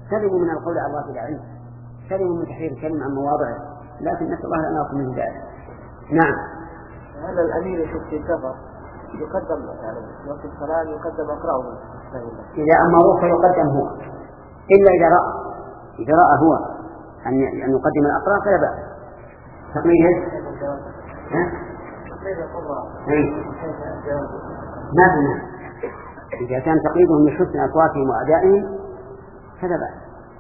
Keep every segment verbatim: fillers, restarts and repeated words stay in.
سلموا من القول على الله بلا علم، سلموا من تحرير الكلمة عن مواضعه، لكن نسأل الله أن يكون من ذلك. نعم. هذا الأمير في السفر يقدم يعني وقت الصلاة يقدم أقرأه إذا أمروه فيقدم هو، إلا إذا رأى إذا رأى هو أن أن يقدم الأقراء فلا بأس. تقليده ها؟ ما في. إذا كان تقليدهم من حسن أصواتهم وأدائهم فلا بأس،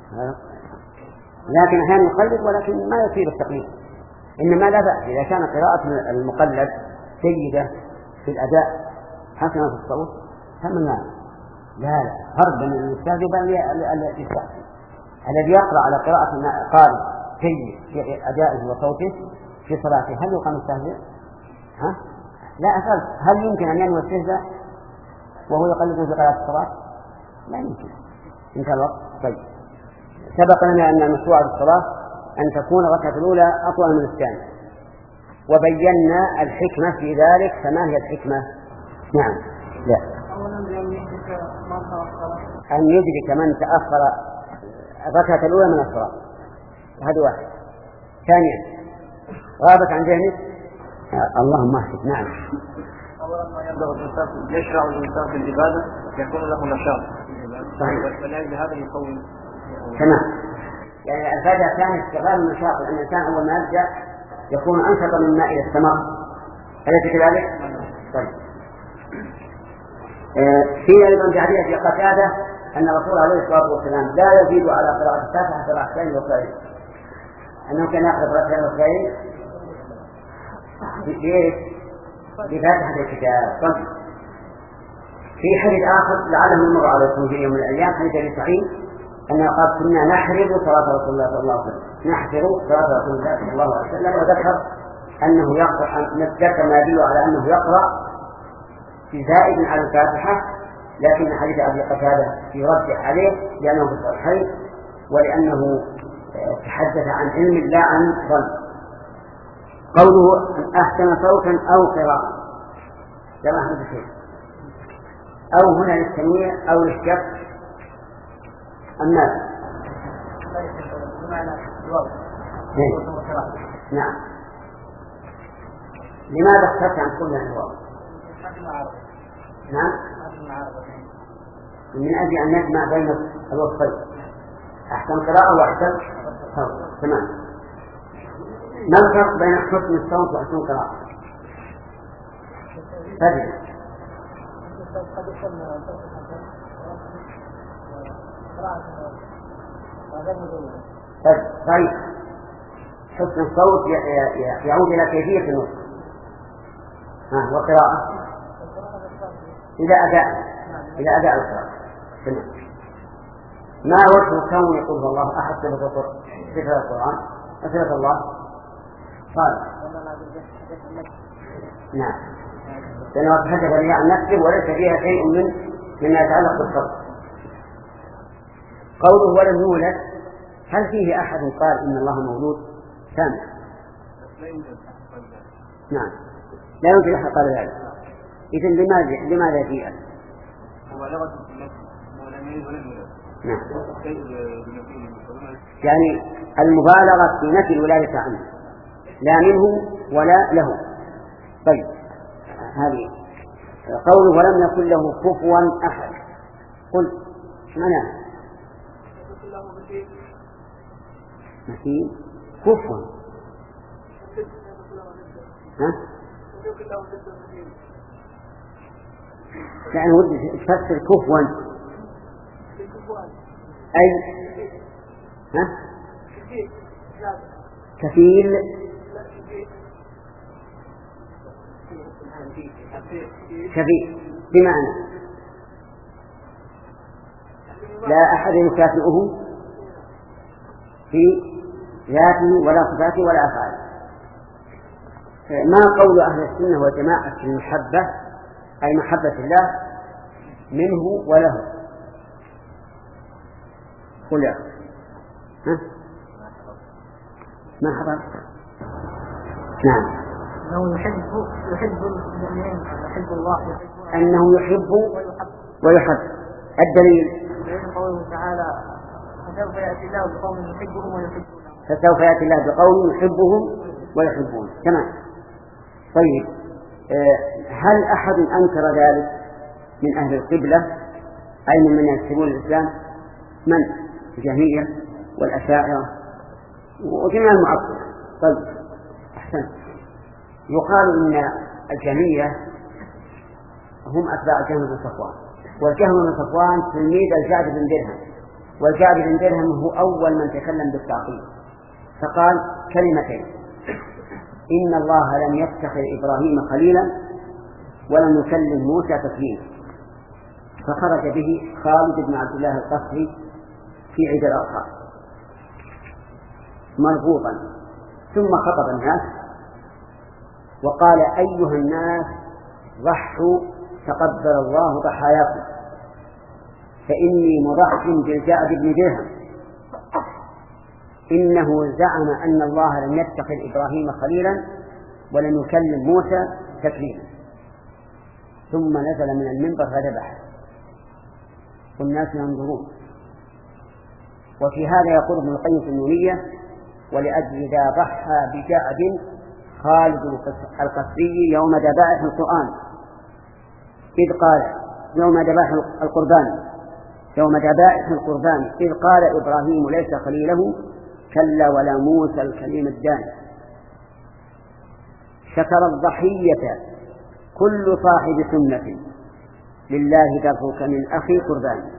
لكن أحيانا يقلد ولكن ما يصير التقليد، إنما لا بأس إذا كان قراءة المقلد جيدة في الأداء حسنة في الصوت فمن لا لا لا فرق بين الأستاذ وبين الإستاذ. الذي يقرأ على قراءة قارئ جيد في أدائه وصوته في صلاته هل يقام التهزئ؟ ها؟ لا أفعل. هل يمكن أن ينوي التهزئ وهو يقلده في قراءة الصلاة؟ لا يمكن. انتهى الوقت. طيب سبق لنا أن المشروع في الصلاة أن تكون الركعة الأولى أطول من الثانية، وبينا الحكمة في ذلك. فما هي الحكمة؟ نعم. لا أن يدرك من تأخر الركعة الأولى من الصلاة، هذا واحد. ثانيا غابت عن ذهنك اللهم اهدك. نعم. أولا ما يبدأ الإنسان يشرع الإنسان في العبادة يكون له نشاط. صحيح. ولأجل هذا يقوم. تمام. يعني الفائدة الثانية استغلال النشاط، لأن الإنسان أول ما يبدأ يكون أنشط من ماء إلى السماء. أليس كذلك؟ طيب. في أيضا في حديث قتادة أن الرسول عليه الصلاة والسلام لا يزيد على قراءة الفاتحة حتى ركعتين وقرأين، أنه كان يقرأ ركعتين وقرأين بفاتحة الكتاب. طيب. في حديث آخر لعله يمر عليكم في يوم من الأيام، حديث أبي سعيد أنه قال كنا نحرز صلاة رسول الله صلى الله عليه وسلم، نحفر صلاة رسول الله صلى الله عليه وسلم، وذكر أنه يقرأ، ذكر ما يدل على أنه يقرأ زائد على الفاتحة، لكن حديث أبي قتادة يرجح عليه لأنه في الصحيح ولأنه تحدث عن علم لا عن ظن. قوله أحسن صوتا أو قراءة لا أحد شيء، أو هنا للتنويع أو للشك. الناس نعم. لماذا اخترت عن كل الواو؟ نعم من أجل أن نجمع بين الوصفين، أحسن قراءة وأحسن صوت. تمام. ما الفرق بين حسن الصوت وأحسن قراءة؟ هذه طيب. حسن الصوت يعود إلى كيفية النطق، ها وقراءة إلى أداء إلى أداء القراءة. ما وجه كون يقول الله أحد صفة القرآن صفة الله؟ قال نعم، لأنه تحدث لي عن نفسه وليس فيها شيء من مما يتعلق بالصوت. قوله ولم يولد، هل فيه أحد قال إن الله مولود؟ سامع. نعم لا يمكن أحد قال ذلك. إذن لماذا لماذا فيه؟ نعم. يعني المبالغة في نفي الولاية عنه، لا منه ولا له. طيب هذه قوله ولم يكن له كفوا أحد، قل معناه مثيل كفوا، ها؟ يعني ودي تفسر كفوا أي ها؟ كفيل كفيل بمعنى لا أحد يكافئه في ذاته ولا صفاته ولا أفعاله. ما قول أهل السنة والجماعة في المحبة، أي محبة الله منه وله؟ قل يا ها؟ ما حضر؟ نعم. أنه يحب يحب المؤمنين يحب الله أنه يحب ويحب. الدليل قوله تعالى فسوف يأتي الله بقوم يحبهم ويحبونه. فسوف يأتي الله بقوم يحبهم ويحبونه. تمام. طيب، هل أحد أنكر ذلك من أهل القبلة أي من ينسبون الإسلام؟ من؟ الجهمية والأشاعرة وجميع المعطلة. طيب، أحسن. يقال إن الجهمية هم أتباع جهم بن صفوان، والجهم بن صفوان تلميذ الجعد بن درهم، والجعد بن درهم هو أول من تكلم بالتعطيل، فقال كلمتين: إن الله لم يتخذ إبراهيم خليلا ولم يكلم موسى تكليما. فخرج به خالد بن عبد الله القصري في عيد الأضحى مربوطا، ثم خطب الناس وقال: أيها الناس ضحوا تقبل الله ضحاياكم، فإني مضح بالجعد بن درهم، إنه زعم أن الله لم يتخذ إبراهيم خليلا ولم يكلم موسى تكليما. ثم نزل من المنبر فذبح والناس ينظرون. وفي هذا يقول ابن القيم في النونية: ولأجل ذا ضحى بجعد خالد القصري يوم ذبائح القرآن إذ قال يوم ذبائح القربان يوم ذبائح القربان إذ قال إبراهيم ليس خليله كلا ولا موسى الكليم الداني. شكر الضحية كل صاحب سنة لله درك من أخي قربان.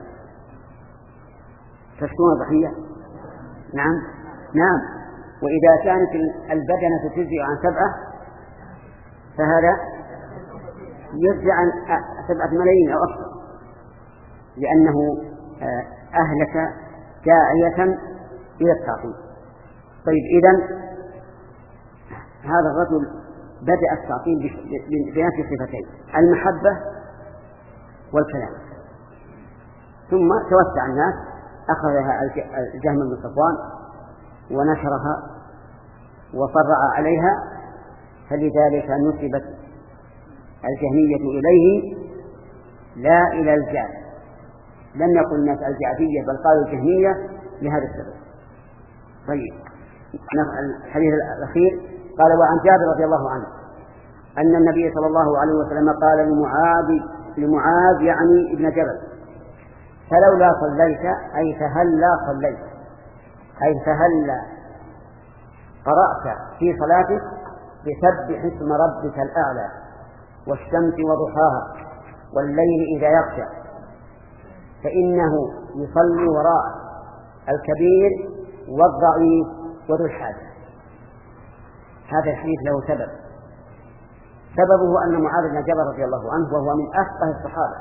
تشكون الضحية؟ نعم نعم. وإذا كانت البدنة تجزئ عن سبعة فهذا يجزئ عن سبعة ملايين أو أكثر، لأنه أهلك داعية إلى التعطيل. طيب، إذن هذا الرجل بدأ التعطيل بنفس صفتين: المحبة والكلام. ثم توسع الناس، أخذها الجهم بن صفوان ونشرها وفرع عليها، فلذلك نسبت الجهمية إليه لا إلى الجعد. لم يقل الناس الجعدية بل قالوا الجهمية لهذا السبب. طيب، الحديث الأخير قال: وعن جابر رضي الله عنه أن النبي صلى الله عليه وسلم قال لمعاذ لمعاذ يعني ابن جبل: فلولا صليت أي فهلا صليت أي فهلا قرأت في صلاتك بسبح اسم ربك الأعلى والشمس وضحاها والليل إذا يغشى، فإنه يصلي وراء الكبير والضعيف وذو الحاجة. هذا الحديث له سبب، سببه أن معاذ بن جبل رضي الله عنه وهو من أفقه الصحابة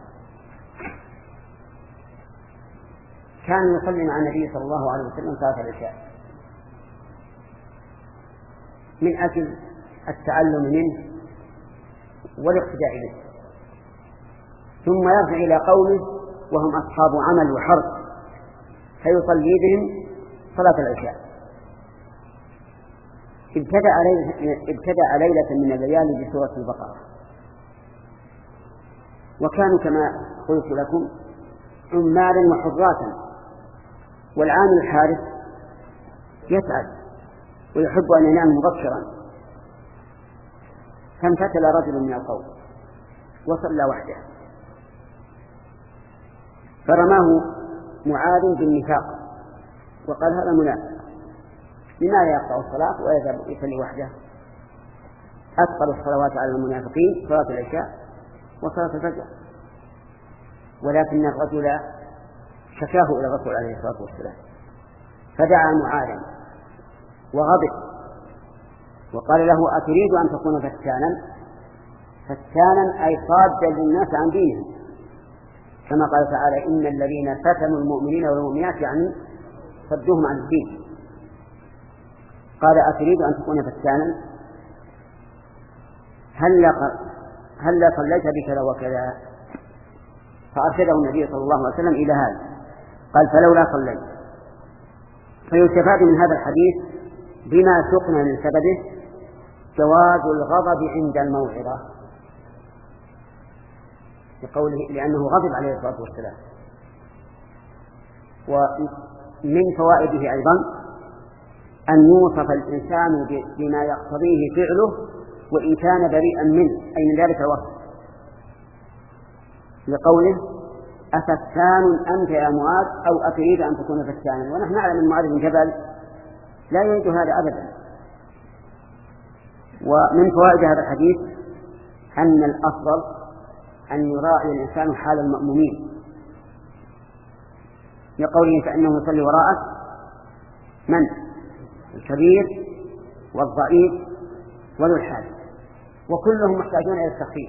كان يصلي مع النبي صلى الله عليه وسلم صلاة العشاء من أجل التعلم منه والاقتداء به، ثم يرجع إلى قومه وهم أصحاب عمل وحرب فيصلي بهم صلاة العشاء. ابتدأ ليلة, ابتدأ ليلة من الليالي بسورة البقرة، وكانوا كما قلت لكم عمالا وحراتا، والعامل الحارس يسعد ويحب أن ينام مبكرا، فانفتل رجل من القوم وصلى وحده، فرماه معاذ بالنفاق وقال: هذا منافق، لماذا يقطع الصلاة ويذهب يصلي وحده؟ أثقل الصلوات على المنافقين صلاة العشاء وصلاة الفجر. ولكن الرجل شكاه إلى الرسول عليه الصلاة والسلام، فدعا معاذا وغضب وقال له: أتريد أن تكون فتانا؟ فتانا أي صادا للناس عن دينهم، كما قال تعالى: إن الذين فتنوا المؤمنين والمؤمنات يعني صدوهم عن الدين. قال: أتريد أن تكون فتانا؟ هل هل صليت بكذا وكذا؟ فأرشده النبي صلى الله عليه وسلم إلى هذا، قال: فلولا صليت. فيستفاد من هذا الحديث بما سقنا من سببه جواز الغضب عند الموعظة، لقوله لأنه غضب عليه الصلاة والسلام. من فوائده أيضا أن يوصف الإنسان بما يقتضيه فعله وإن كان بريئا منه، أي من ذلك الوصف، لقوله أفتان أنت يا معاذ أو أتريد أن تكون فتانا، ونحن نعلم أن معاذ بن جبل لا يريد هذا أبدا. ومن فوائد هذا الحديث أن الأفضل أن يراعي الإنسان حال المأمومين، لقوله فإنه يصلي وراءك من؟ الكبير والضعيف وذو الحاجة، وكلهم محتاجون إلى التخفيف.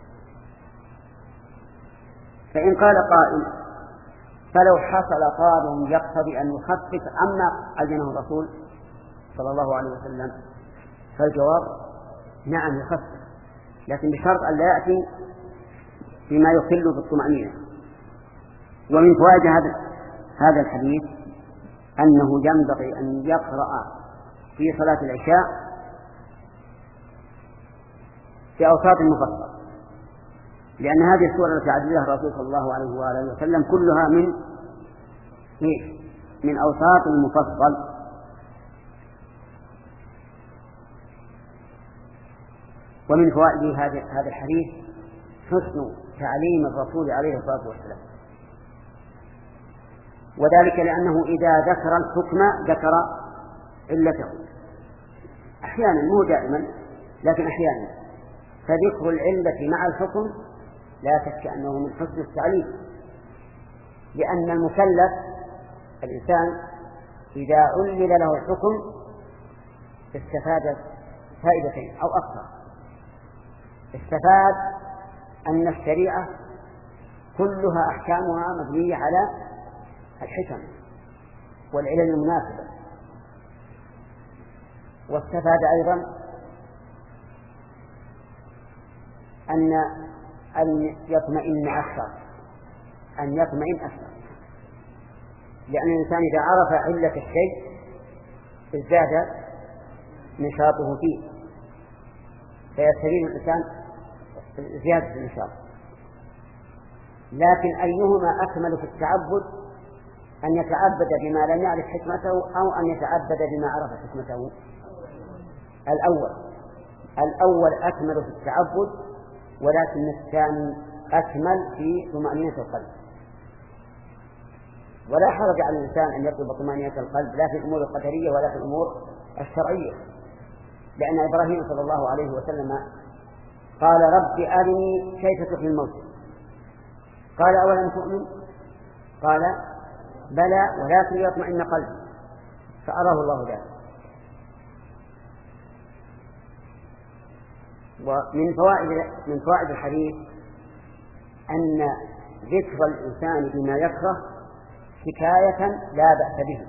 فإن قال قائل فلو حصل طالب يقتضي أن يخفف عما عينه الرسول صلى الله عليه وسلم، فالجواب نعم يخفف، لكن بشرط أن لا يأتي بما يخل بالطمأنينة. ومن فوائد هذا هذا الحديث أنه ينبغي أن يقرأ في صلاة العشاء في أوساط المفصل، لأن هذه السورة التي عدل لها الرسول صلى الله عليه وآله وسلم كلها من من أوساط المفصل. ومن فوائد هذا الحديث حسن تعليم الرسول عليه الصلاة والسلام، وذلك لأنه إذا ذكر الحكم ذكر علته أحيانا، مو دائما لكن أحيانا، فذكر العلة مع الحكم لا شك أنه من حسن التعليم، لأن المكلف الإنسان إذا علل له الحكم استفاد فائدتين أو أكثر. استفاد أن الشريعة كلها أحكامها مبنية على الحكم والعلل المناسبة، واستفاد أيضا أن أن يطمئن أكثر أن يطمئن أكثر لأن الإنسان إذا عرف علة الشيء ازداد نشاطه فيه، فيستفيد الإنسان زيادة النشاط. لكن أيهما أكمل في التعبد، أن يتعبد بما لم يعرف حكمته أو أن يتعبد بما عرف حكمته؟ الأول الأول أكمل في التعبد، ولكن الثاني أكمل في طمأنينة القلب. ولا حرج على الإنسان أن يطلب طمأنينة القلب لا في الأمور القدرية ولا في الأمور الشرعية، لأن إبراهيم صلى الله عليه وسلم قال رب أرني كيف تحيي الموتى، قال أولم تؤمن؟ قال بلى ولكن ليطمئن قلبي، فأراه الله ذلك. ومن فوائد من فوائد الحديث أن ذكر الإنسان بما يكره حكاية لا بأس به.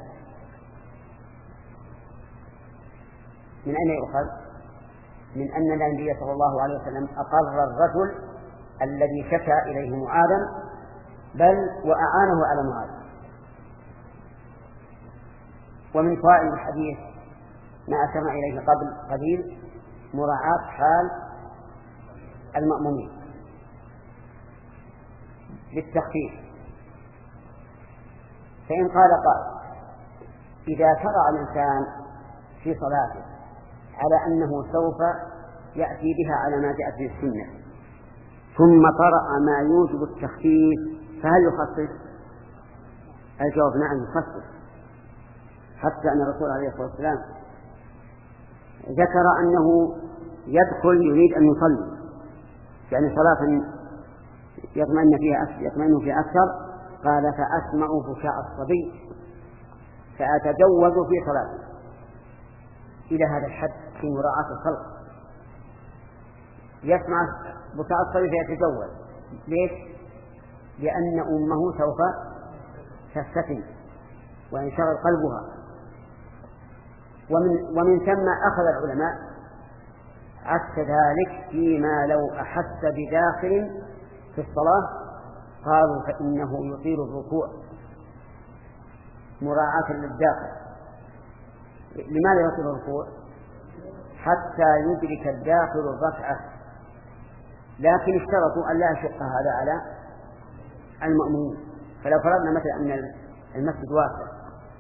من أين يؤخذ؟ من أن النبي صلى الله عليه وسلم أقر الرجل الذي شكى إليه معاذا، بل وأعانه على معاذ. ومن فوائد الحديث ما أشرنا إليه قبل قليل مراعاة حال المأمومين للتخفيف. فإن قال قائل إذا شرع الإنسان في صلاته على أنه سوف يأتي بها على ما جاءت به السنة ثم طرأ ما يوجب التخفيف فهل يخفف؟ الجواب نعم يخفف، حتى أن الرسول عليه الصلاة والسلام ذكر أنه يدخل يريد أن يصلي، يعني صلاة يطمئن فيها أكثر يطمئن فيها أكثر، قال فأسمع بكاء الصبي فأتجوز في صلاتي، إلى هذا الحد في مراعاة الخلق. يسمع بكاء الصبي فيتجوز، ليش؟ لأن أمه سوف تفتتن وينشغل قلبها. ومن, ومن ثم أخذ العلماء عكس ذلك فيما لو أحس بداخل في الصلاة قالوا فإنه يطيل الركوع مراعاة للداخل. لماذا يطيل الركوع؟ حتى يدرك الداخل الركعة، لكن اشترطوا أن لا يشق هذا على المأمومين. فلو فرضنا مثلا أن المسجد واسع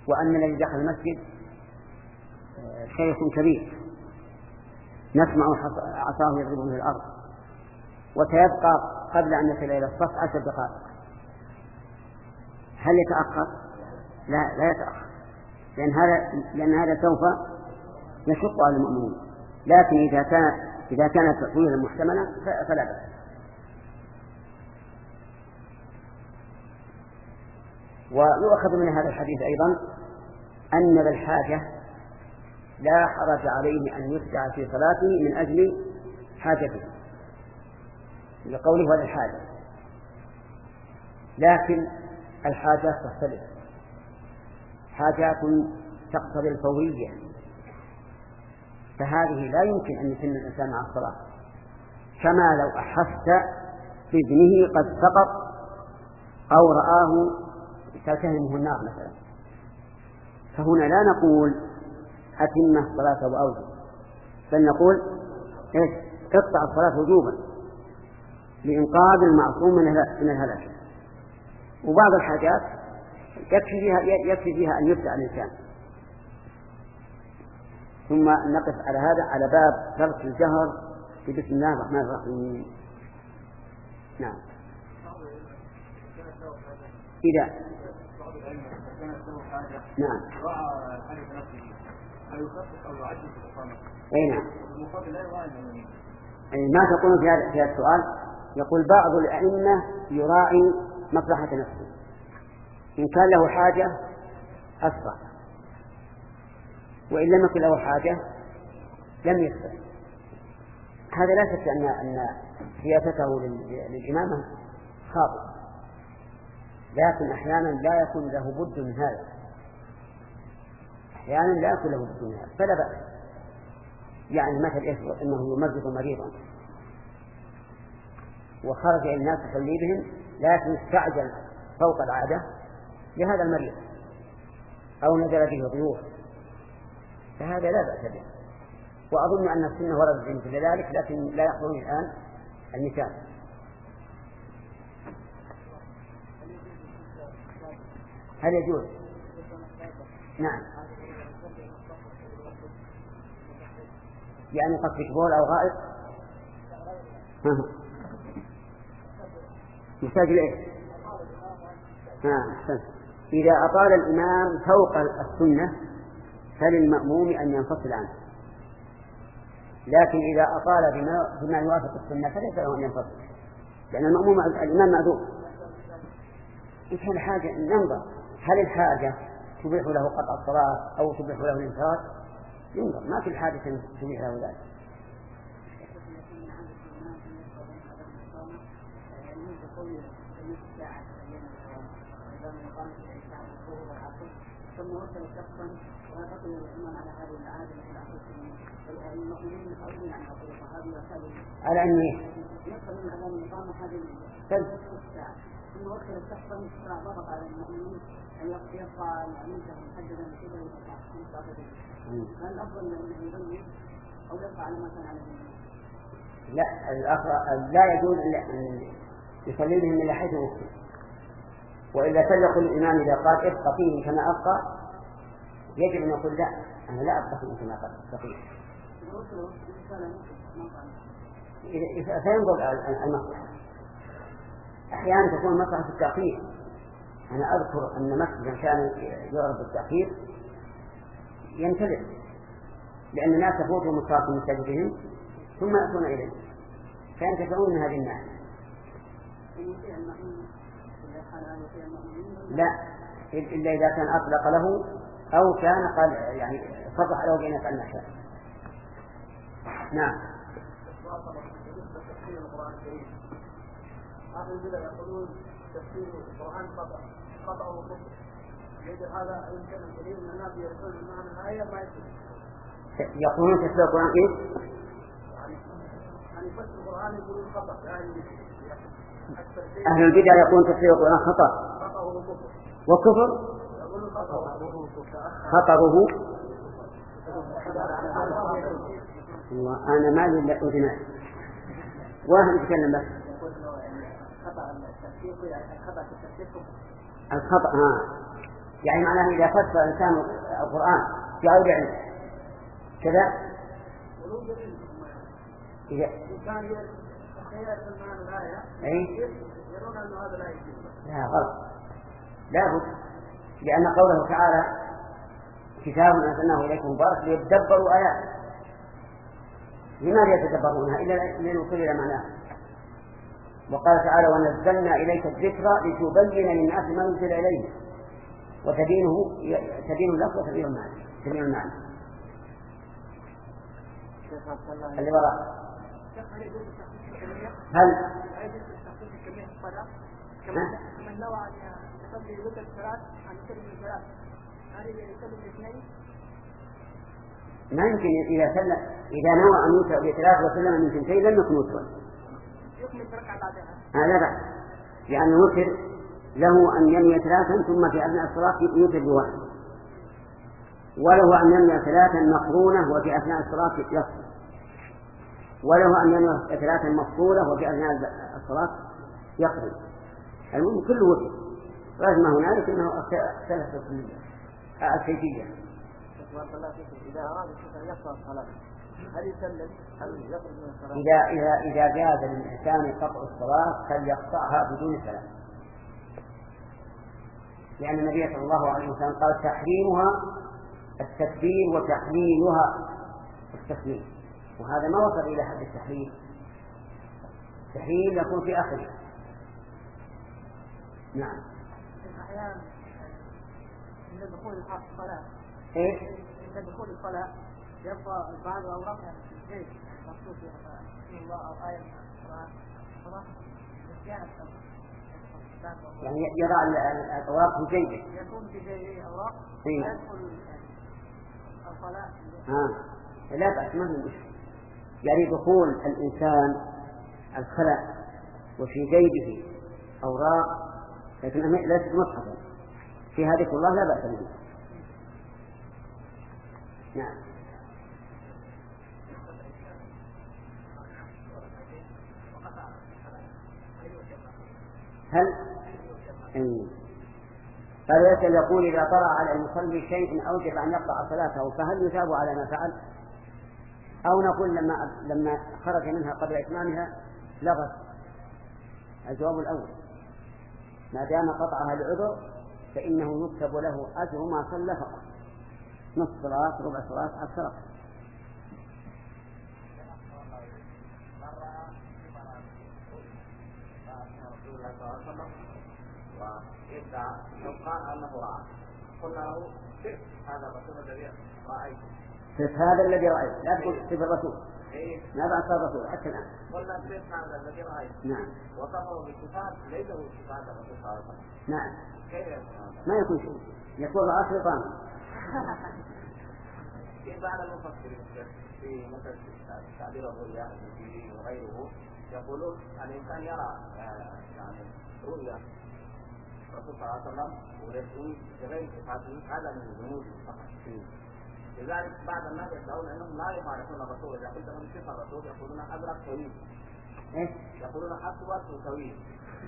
وأن الذي دخل المسجد شيخ كبير نسمع عصاه يضرب به الأرض، وسيبقى قبل أن يصل إلى الصف عشر دقائق، هل يتأخر؟ لا لا يتأخر، لأن هذا لأن هذا سوف يشق على المؤمنين، لكن إذا كان إذا كان تطويلا محتملا فلا بأس. ويؤخذ من هذا الحديث أيضا أن ذا الحاجة لا حرج عليه أن يسرع في صلاته من أجل حاجته لقوله هذا الحاجة، لكن الحاجات تختلف، حاجات تقتضي الفورية، فهذه لا يمكن أن يتم الإنسان مع الصلاة، كما لو أحست في ابنه قد سقط أو رآه تلتهمه النار مثلا، فهنا لا نقول أتم الصلاة وأوجب، بل نقول إيش؟ اقطع الصلاة وجوبا لإنقاذ المعصوم من الهلاك. وبعض الحاجات يكفي فيها يكفي فيها أن يبدأ الإنسان. ثم نقف على هذا على باب ترك الجهر في بسم الله الرحمن الرحيم. نعم. إذا نعم أي نعم. ما تقول في هذا في هذا السؤال؟ يقول بعض الأئمة يراعي مصلحة نفسه، إن كان له حاجة أسرع، وإن لم يكن له حاجة لم يسرع. هذا لا شك أن أن سياسته للإمامة خاطئة، لكن أحيانا لا يكون له بد من هذا، أحيانا لا يكون له بد من هذا فلا بأس. يعني مثل إنه يمرض مريضا وخرج إلى الناس يصلي بهم، لكن استعجل فوق العادة لهذا المريض أو نزل به ضيوف، فهذا لا بأس به. وأظن أن السنة وردت مثل ذلك، لكن لا يحضرني الآن المثال. هل يجوز؟ نعم. يعني قصدك بول أو غائط؟ يحتاج إليه. إذا أطال الإمام فوق السنة فللمأموم أن ينفصل عنه، لكن إذا أطال بما, بما يوافق السنة فليس له أن ينفصل، لأن المأموم الإمام معذور. إن كان حاجة ننظر هل الحاجة تبيح له قطع الصلاة أو تبيح له الانفراد، ينظر، ما في الحاجة تبيح له ذلك. ثم وصل شخصا ويقول الإمام على هذه العادة المؤمنين متعودين عن عقول الصحابي وسابقين على أن يدخل من أمام الإقامة هذه الساعة، ثم وصل شخصا ضغط على المؤمنين أن يقطع المؤمنين محددا بكذا ويقطع. هل الأفضل أن يبني أو يقطع على ما كان عليه؟ لا، الأخر لا يجوز أن يصلي بهم إلى حيث وصل، وإلا فليقل الإمام إذا قال ابقى فيه كما أبقى، يجب أن يقول لا، أنا لا أبقى فيه كما أبقى فيه. فينظر المصلحة، أحيانا تكون مصلحة التأخير. أنا أذكر أن مسجدا كان يعرض بالتأخير ينتبه، لأن الناس تفوتهم الصلاة من مساجدهم ثم يأتون إليه فينتفعون من هذه الناس. لا، إلا إذا كان أطلق له أو كان قال يعني فتح له بين فعل ما شاء. نعم. يقولون تفسير القرآن خطأ خطأ وكفر، يجب هذا يمكن الدليل أن الناس يقولون معنى الآية ما يكون. يقولون تفسير القرآن إيه؟ يعني تفسير القرآن يقولون خطأ، يعني أهل البدع يقولون تفسير القرآن خطأ وكفر، خطره وأنا مالي إلا أذنان واحد يتكلم بس. الخطأ ها يعني معناه إذا فسر الإنسان القرآن في غير علم كذا إذا كان يتخيل المعنى الآية يرون أن هذا لا يجوز. لا غلط، لا بد، لأن قوله تعالى كتاب أنزلناه إليكم مبارك ليتدبروا آياته. لماذا يتدبرونها إلا لنوصل إلى معناها؟ وقال تعالى ونزلنا إليك الذكر لتبين للناس ما نزل إليه وتبينه تبين اللفظ وتبين المعنى تبين المعنى اللي وراء. هل من نوع أن يصلي وتر الصلاة عن كلمة الصلاة هل يصلي الاثنين؟ ما يمكن إذا سلم إذا نوى أن يوتر بثلاث وسلم من ثنتين لم يكن وترا. يكمل ركعة بعدها. هذا بعد، لأن الوتر له أن ينوي ثلاثا ثم في أثناء الصلاة يوتر بواحد، وله أن ينوي ثلاثا مقرونة وفي أثناء الصلاة يفصل، وله أن ينوي ثلاثا مفصولة وفي أثناء الصلاة يقضي. المهم كله وتر، لازم هنالك أنه اختلف الكيفية. إذا أراد أن يقطع الصلاة هل يسلم هل يخرج من الصلاة؟ إذا إذا إذا جاز للإنسان قطع الصلاة فليقطعها بدون سلام، لأن النبي صلى الله عليه وسلم قال تحريمها التكبير وتحليلها التسليم، وهذا ما وصل إلى حد التحليل. التحليل يكون في آخره. نعم. أحيانا عند دخول الصلاة إيه؟ عند دخول الصلاة يبقى بعض الأوراق يعني مكتوب فيها الله أو آية القرآن يعني يضع الأوراق في جيبه. يكون في جيبه أوراق ويدخل الصلاة. ها لا بأس ما في مشكلة، يعني دخول الإنسان الخلاء وفي جيبه أوراق لكن ليست مصحفا في هذه الله لا بأس به. نعم. هل فليس يقول إذا طرأ على المصلي شيء أوجب أن يقطع صلاته فهل يثاب على ما فعل، أو نقول لما لما خرج منها قبل إتمامها لغت؟ الجواب الأول، ما دام قطعها لعذر فإنه يكتب له أجر ما صلى فقط، نصف صلاة ربع صلاة أكثر. ويبدأ لو قال أنه رأى قلنا له صف هذا الرسول الذي رأيته، صف هذا الذي رأيته، لا تقول صف الرسول. ما بعد صار الرسول حتى الآن. قلنا صف هذا الذي رأيته. نعم. وصفه بالصفات ليس هو صفات الرسول صلى الله عليه وسلم. نعم. كيف ما يكون شيء، يكون رأى شيطان. في بعض المفسرين في مثل تعبير الرؤيا وغيره يقولون الإنسان يرى يعني رؤيا الرسول صلى الله عليه وسلم ويكون بغير صفاته، هذا من الجنود فقط. لذلك بعض الناس يدعون أنهم لا يعرفون الرسول، إذا قلت لهم صفة الرسول يقولون أزرق طويل، يقولون أسود طويل.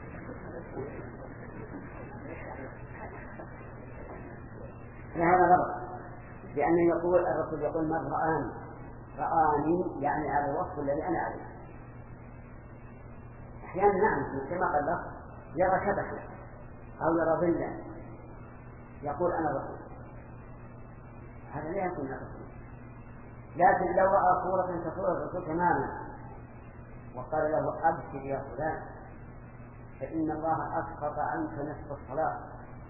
هذا غلط، لأنه يقول الرسول يقول من رآني رآني يعني على الوصف الذي أنا عليه. أحيانا نعم كما قال الله يرى شبكا أو يرى ظلا يقول أنا الرسول، هذا لا يكون الرسول. لكن لو رأى صورة كصورة الرسول تماما وقال له أبشر يا فلان فإن الله أسقط عنك نصف الصلاة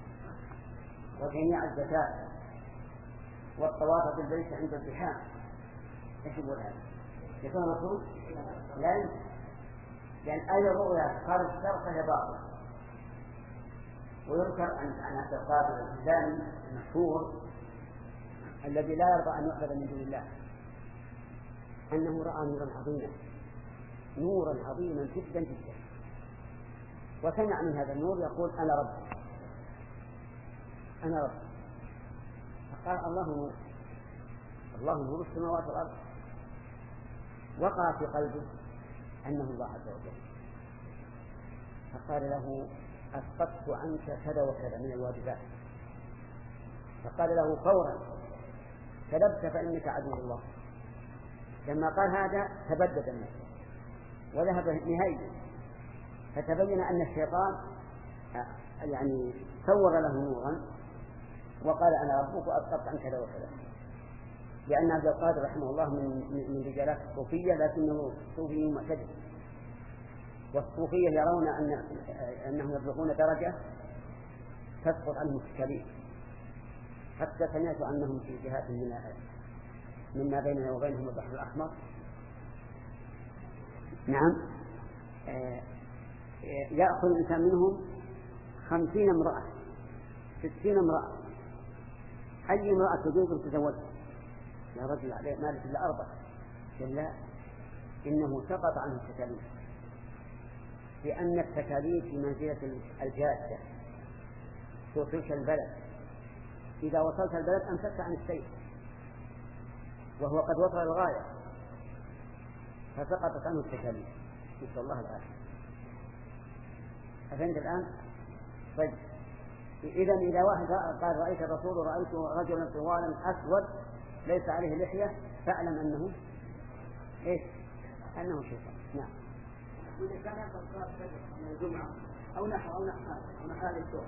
وجميع الزكاة والطواف بالبيت عند الزحام، ايش يقول هذا؟ يكون الرسول؟ لا يمكن، لأن أي رؤيا خارج الشرع فهي باطلة. ويذكر عن عبد القادر الجيلاني المشهور الذي لا يرضى أن يعبد من دون الله أنه رأى نورا عظيما نورا عظيما جدا جدا، وسمع من هذا النور يقول أنا رب أنا رب فقال الله نور الله نور السماوات والأرض. وقع في قلبه أنه الله عز وجل، فقال له أسقطت عنك كذا وكذا من الواجبات فقال له فورا كذبت فإنك عدو الله. لما قال هذا تبدد الناس وذهب نهائيا، فتبين أن الشيطان يعني صور له نورا وقال أنا ربك وأسقطت عن كذا وكذا. لأن عبد القادر رحمه الله من من رجالات الصوفية، لكنه صوفي معتدل، والصوفية يرون أن أنهم يبلغون درجة تسقط عنهم التكاليف، حتى سمعت أنهم في جهات من مما بيننا وبينهم البحر الأحمر. نعم، يأخذ الإنسان منهم خمسين امرأة ستين امرأة، أي امرأة تجوز أن تزوجها؟ يا رجل عليه مالك إلا أربعة. لا، إنه سقط عنه التكاليف، لأن التكاليف في منزلة الجادة توصلك البلد، إذا وصلت البلد أمسكت عن السير وهو قد وصل الغاية، فسقطت عنه التكاليف. نسأل الله العافية. أفهمت الآن؟ طيب، إذا إذا واحد قال رأيت الرسول ورأيت رجلا طوالا أسود ليس عليه لحية فاعلم أنه إيش؟ أنه شيطان. نعم. وإذا كان قد من الجمعة أو نحو أو نحو أو نحو السوق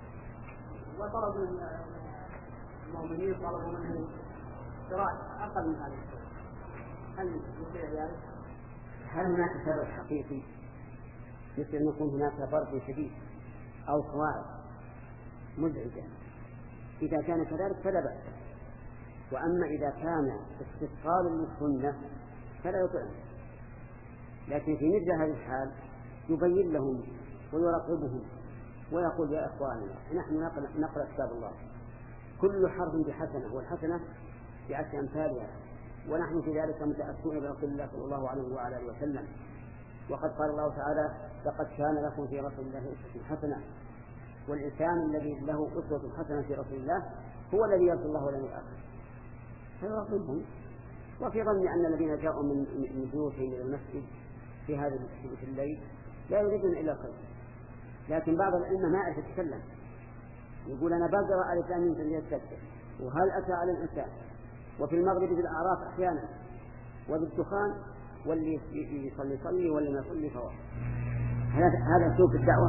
وطلب من المؤمنين طلبوا منه قراءة أقل من هذا السوق، هل يصير ذلك؟ هل هناك سبب حقيقي مثل أن يكون هناك برد شديد أو صواعق مزعجة؟ إذا كان كذلك فلا بأس. وأما إذا كان استثقال للسنة فلا يطعم، لكن في مثل هذه الحال يبين لهم ويراقبهم ويقول يا إخواننا نحن نقرأ كتاب الله، كل حرف بحسنة والحسنة بعشر أمثالها، ونحن في ذلك متأسون برسول الله صلى الله عليه وعلى آله وسلم. وقد قال الله تعالى لقد كان لكم في رسول الله أسوة حسنة، والإنسان الذي له أسوة حسنة في رسول الله هو الذي يرسل الله واليوم الآخر، فيراقبهم. وفي ظن أن الذين جاءوا من بيوتهم إلى المسجد في هذا في الليل لا يريدون إلا الخير، لكن بعض الأئمة ما يعرف يتكلم، يقول أنا بقرأ على لسان من تنزيل السجدة وهل أتى على الإنسان، وفي المغرب بالأعراف أحيانا، وبالدخان، واللي يصلي يصلي واللي ما يصلي فهو. هذا أسلوب الدعوة؟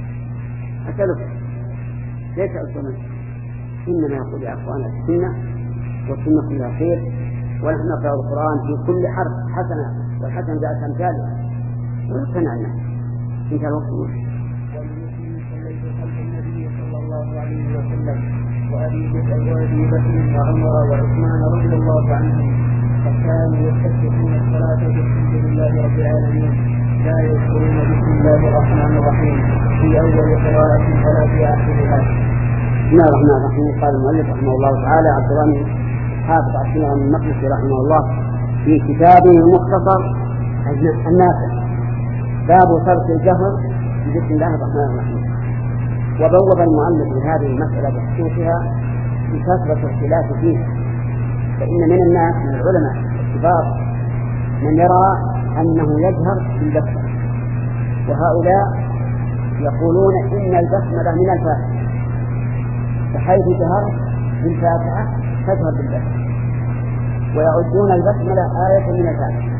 أسألك ليس أسلوبا، إنما يقول يا أخوانا السنة والسنة كلها خير، ونحن نقرأ القرآن في كل حرف حسنة والحسنة بعشر أمثالها، ونقتنع الناس. انتهى الوقت. والمسلم صليت خلف النبي صلى الله عليه وسلم وأبي بكر وعمر وعثمان رضي الله عنهم، فكانوا يستفتحون الصلاة بالحمد لله رب العالمين، لا يذكرون بسم الله الرحمن الرحيم في أول قراءة ولا في آخرها. بسم الله الرحمن الرحيم. قال المؤلف رحمه الله تعالى عبد الله حافظ عبد من المقدسي رحمه الله في كتابه المختصر النافع باب ترك الجهر بسم الله الرحمن الرحيم. وبوب المؤلف لهذه المسألة بخصوصها بكثرة الاختلاف فيها، فإن من الناس من العلماء الكبار من يرى أنه يجهر بالبسملة، وهؤلاء يقولون إن البسملة من الفاتحة، بحيث جهر بالفاتحة تجهر بالبسملة، ويعدون البسملة آية من الفاتحة.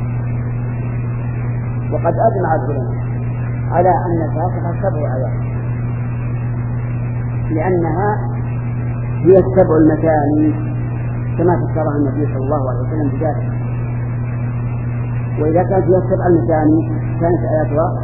وقد أجمع العلماء على أن الفاتحة سبع آيات، لأنها هي السبع المثاني كما فسرها النبي صلى الله عليه وسلم بذلك. وإذا كانت هي السبع المثاني كانت آياتها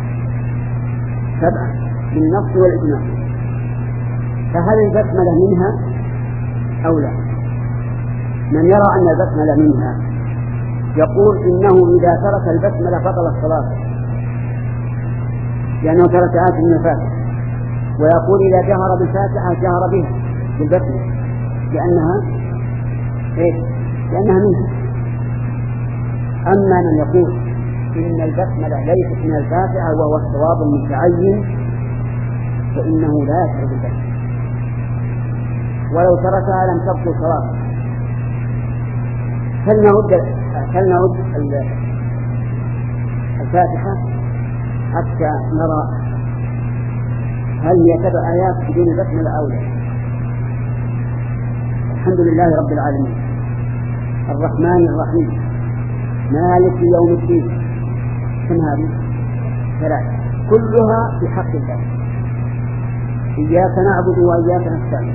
سبعة بالنص والإجماع، فهل البسملة منها أو لا؟ من يرى أن البسملة منها يقول إنه إذا ترك البسملة بطل الصلاة، لأنه ترك آية من الفاتحة، ويقول إذا جهر بالفاتحة جهر بها بالبسملة لأنها إيه؟ لأنها منها. أما من يقول إن البسملة ليست من الفاتحة وهو الصواب المتعين فإنه لا يشعر بالبسملة، ولو تركها لم تبطل صلاته. فلنعد فلنعد الفاتحة حتى نرى هل هي سبع آيات بدون بسملة أو لا. الحمد لله رب العالمين الرحمن الرحيم مالك يوم الدين. كم هذه؟ ثلاث، كلها في حق الله. إياك نعبد وإياك نستعين،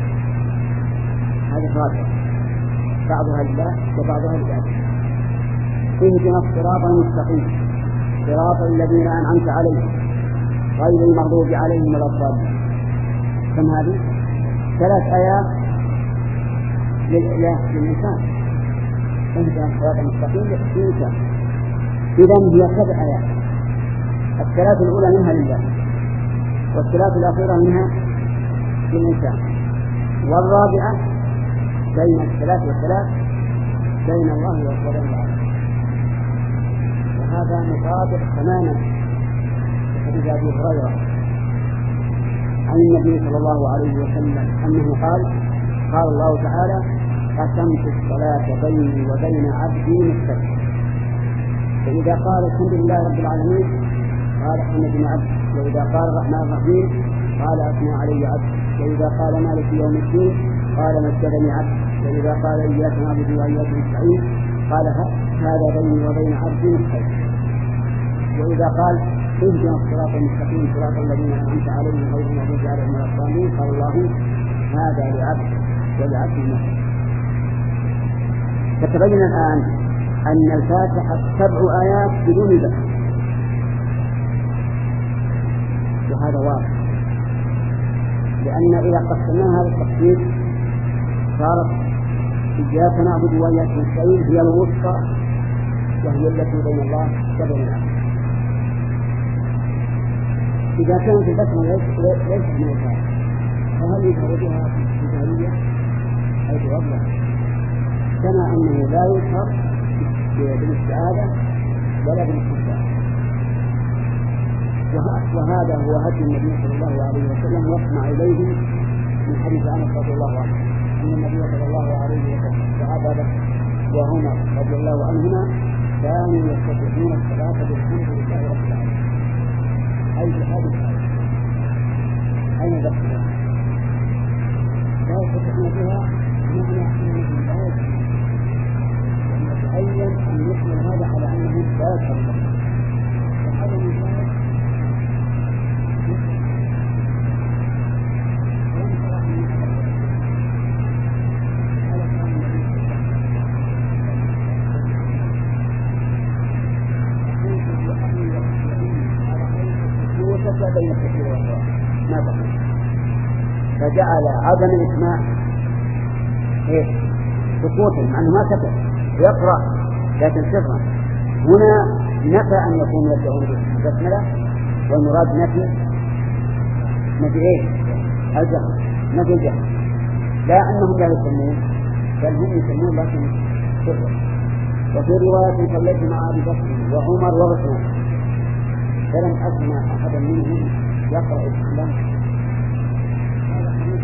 هذه الرابعة، بعضها لله وبعضها لله. اهدنا الصراط المستقيم صراط الذين أنعمت عليهم غير المغضوب عليهم ولا الضالين. كم هذه؟ ثلاث آيات للإنسان. اهدنا الصراط المستقيم للإنسان. إذن هي سبع آيات، الثلاث الأولى منها لله والثلاث الأخيرة منها للإنسان، والرابعة بين الثلاث والثلاث بين الله وبين العالم. وهذا مطابق تماما لحديث أبي هريرة عن النبي صلى الله عليه وسلم أنه قال قال الله تعالى قسمت الصلاة بيني وبين عبدي نصفين، فإذا قال الحمد لله رب العالمين قال حمدني عبد، وإذا قال الرحمن الرحيم قال أثنى علي عبد، وإذا قال مالك يوم الدين قال مجدني عبد، وإذا قال إياك نعبد وإياك نستعين قال هذا بيني وبين عبدي نصفين، وإذا قال اهدنا الصراط المستقيم صراط الذين أنعمت عليهم غير المغضوب عليهم ولا الضالين قال الله هذا لعبد ولعبد نصف. فتبين الآن أن الفاتحة سبع آيات بدون ذكر، وهذا واضح، لأن إذا قسمنا هذا التقسيم صارت إياك نعبد وإياك نستعين هي الوسطى وهي التي بين الله وبين العبد. إذا كانت البسمة ليست من الفاتحة فهل يظهر بها الجاهلية أي بوضع؟ كما أنه لا يظهر بالاستعاذة ولا بالاستفتاح. وهذا هو هدي النبي صلى الله عليه وسلم يسمع إليه من حديث أنس رضي الله عنه أن النبي صلى الله عليه وسلم وعبده وعمر رضي الله عنهما كانوا يستفتحون الصلاة بالحمد لله رب العالمين. أي بهذه الحالة أين ذكرها؟ لا يستفتحون بها معنى أنه لا يجب أن أن يحمل هذا على أنه لا يتحرك، وهذا من ذلك بين الكثير والقليل ما بقي، فجعل عدم الإسماع إيه سكوتا مع أنه ما كتب يقرأ لكن سرا. هنا نفى أن يكون يدعون بالبسملة، والمراد نفي نفي إيه الجهل، نفي الجهل، لا أنهم لا يسمون بل هم يسمون لكن سرا. وفي رواية صليت مع أبي بكر وعمر وعثمان فلم أسمع أحدا منهم يقرأ الإسلام. هذا حديث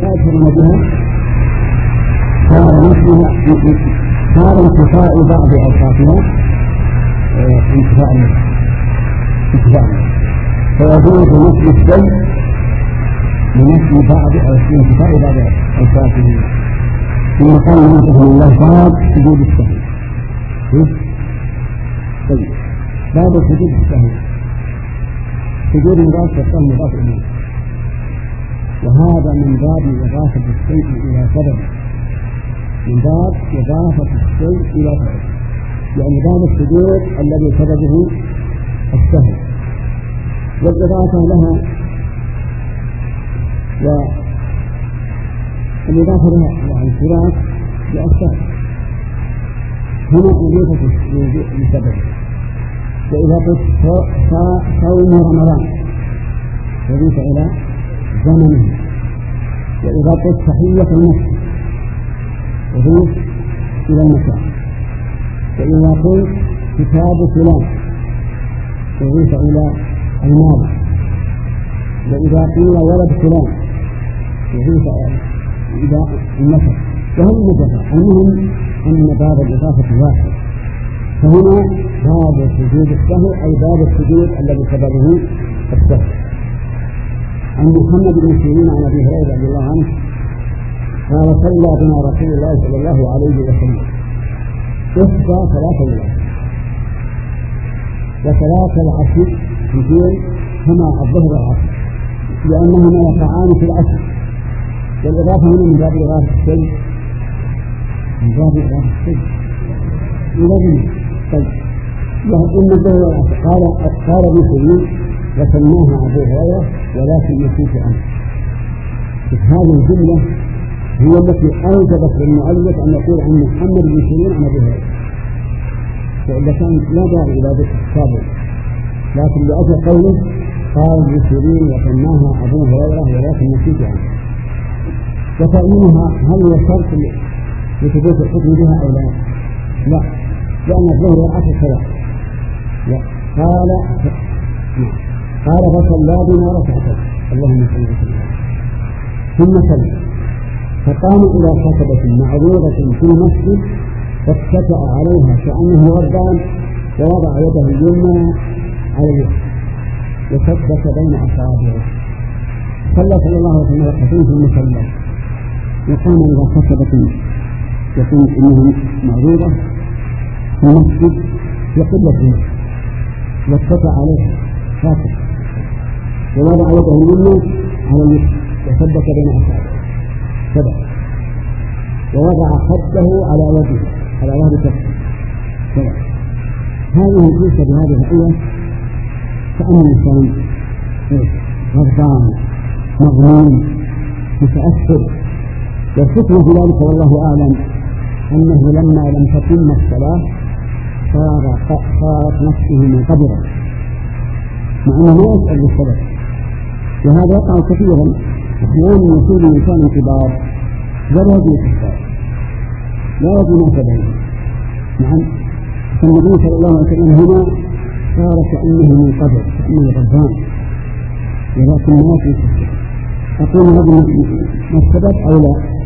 آخرنا بها صار نفسها صار انتفاء بعض أوقاتها انتفاء انتفاء فيجوز نفس الشيء لنفس بعض أو انتفاء بعض أوقاته. ثم قال من الله باب سجود السهو. طيب باب سجود السهو سجود مضاف والسهو مضاف إليه، وهذا من باب إضافة الشيء إلى سبب، من باب إضافة الشيء إلى سبب، يعني باب السجود الذي سببه السهو والإضافة لها والإضافة لها الانصراف بالسهو. هنا أضيفت لسبب. وإذا قلت صوم رمضان أضيف إلى زمنه، وإذا قلت تحية المسجد أضيف إلى المكان، وإذا قلت كتاب فلان أضيف إلى المال، وإذا قيل ولد فلان أضيف إلى النسب، وهم نجفة. المهم أن باب الإضافة واحد. فهنا باب سجود السهو أي باب السجود الذي سببه السهو. عن محمد بن سيرين عن أبي هريرة رضي الله عنه قال صلى بنا رسول الله صلى الله عليه وسلم إحدى ثلاث الليل وثلاث العشر مثل كما الظهر والعصر، لأنهما يقعان في العصر. والإضافة هنا من باب إضافة الشيء من باب إضافة الشيء إلى طيب إن الظهر قال قال ابن سيرين وسماها أبو هريرة ولكن نسيت عنه. هذه الجملة هي التي أوجبت للمؤلف أن يقول عن محمد بن سيرين عن أبي هريرة، وإلا كان لا داعي إلى ذكر السابق، لكن لأجل قوله قال ابن سيرين وسماها أبو هريرة ولكن نسيت عنه. وتأمينها هل هو شرط لثبوت الحكم بها أو لا؟ لا، لأن الظهر والعصر سواء. قال قال فصلى بنا ركعتين اللهم صل وسلم ثم سلم، فقام إلى خشبة معروضة في المسجد فاتكأ عليها كأنه غضبان، ووضع يده اليمنى على اليسرى وثبت بين أصابعه. صلى صلى الله عليه وسلم ركعتين ثم سلم، وقام إلى خشبة يكون إنها معروضة في المسجد يقبل فيها واتكأ عليها خاشع، ووضع يده اليمنى على اليسرى وثبت بين أصابعه سبع، ووضع خده على وجهه على ظهر كفه سبع. هذه الجلسة بهذه الآية كأن الإنسان غضبان مغموم متأثر. والحكم في ذلك والله أعلم أنه لما لم تتم الصلاة صار صارت نفسه منقبضا، مع أنه لا يسأل بالسبب. وهذا يقع كثيرا، أحيانا يكون الإنسان انقباض ولا يجوز الصلاة، لا يجوز ما تبعه. نعم، فالنبي صلى الله عليه وسلم هنا صار كأنه منقبض كأنه غضبان، ولكن ما يجوز الصلاة. أقول هذا ما السبب أو لا؟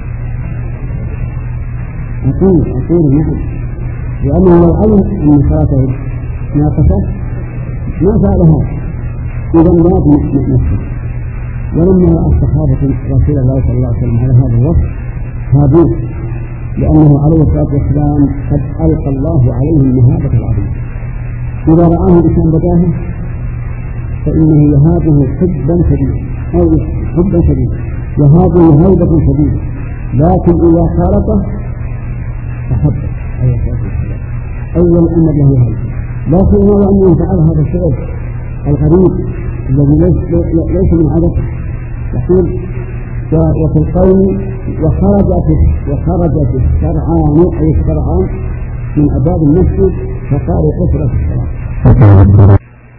أقول أقول نعم، لأنه لو علم أن صلاته ناقصة ما فعلها، إذا لا يجوز نفسه. ولما رأى الصحابة رسول الله صلى الله عليه وسلم على هذا الوقت هابوه، لأنه عليه الصلاة والسلام قد ألقى الله عليه المهابة العظيمة. إذا رآه بشان بداهه فإنه يهابه حبا شديدا أو حبا شديدا، يهابه هيبة شديدة، لكن إذا خالطه فحبه عليه الصلاة والسلام. أول أمر له هيبة، لكن هو أنه فعل هذا الشغل الغريب الذي ليس من عادته. يقول وفي القوم وخرجت وخرجت الشرعان أي الشرعان من أبواب المسجد فقالوا قصرت الصلاة.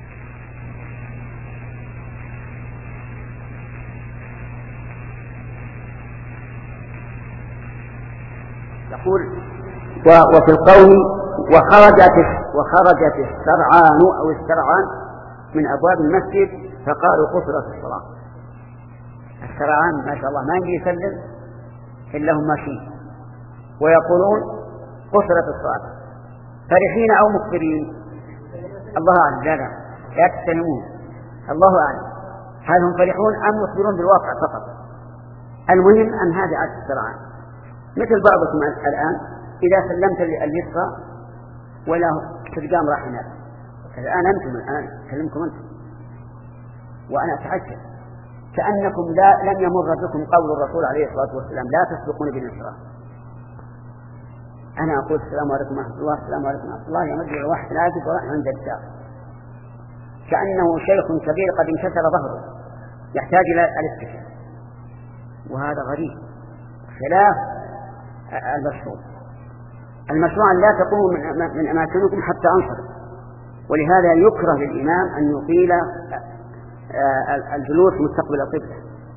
يقول وفي القوم وخرجت وخرجت الشرعان أو الشرعان من أبواب المسجد فقالوا قصرت الصلاة. السرعان ما شاء الله ما يجي يسلم إلا هم ماشيين ويقولون قصرت الصلاة فرحين أو مكبرين الله أعلم. لا لا لا تستلمون الله أعلم هل هم فرحون أم مخبرون بالواقع فقط. المهم أن هذا عكس السرعان. مثل بعضكم الآن إذا سلمت اليسرى ولا تلقام راح هناك. الآن أنتم الآن كلمكم أنتم وأنا أتعجب كأنكم لا لم يمر بكم قول الرسول عليه الصلاة والسلام لا تسبقون باليسرى. أنا أقول السلام عليكم ورحمة الله السلام عليكم ورحمة الله يمد الواحد لاجد ونحن عند الدار كأنه شيخ كبير قد انكسر ظهره يحتاج إلى الاستشفاء. وهذا غريب خلاف المشروع. المشروع لا تقوموا من أماكنكم حتى أنصر. ولهذا يكره للإمام أن يطيل الجلوس مستقبل القبلة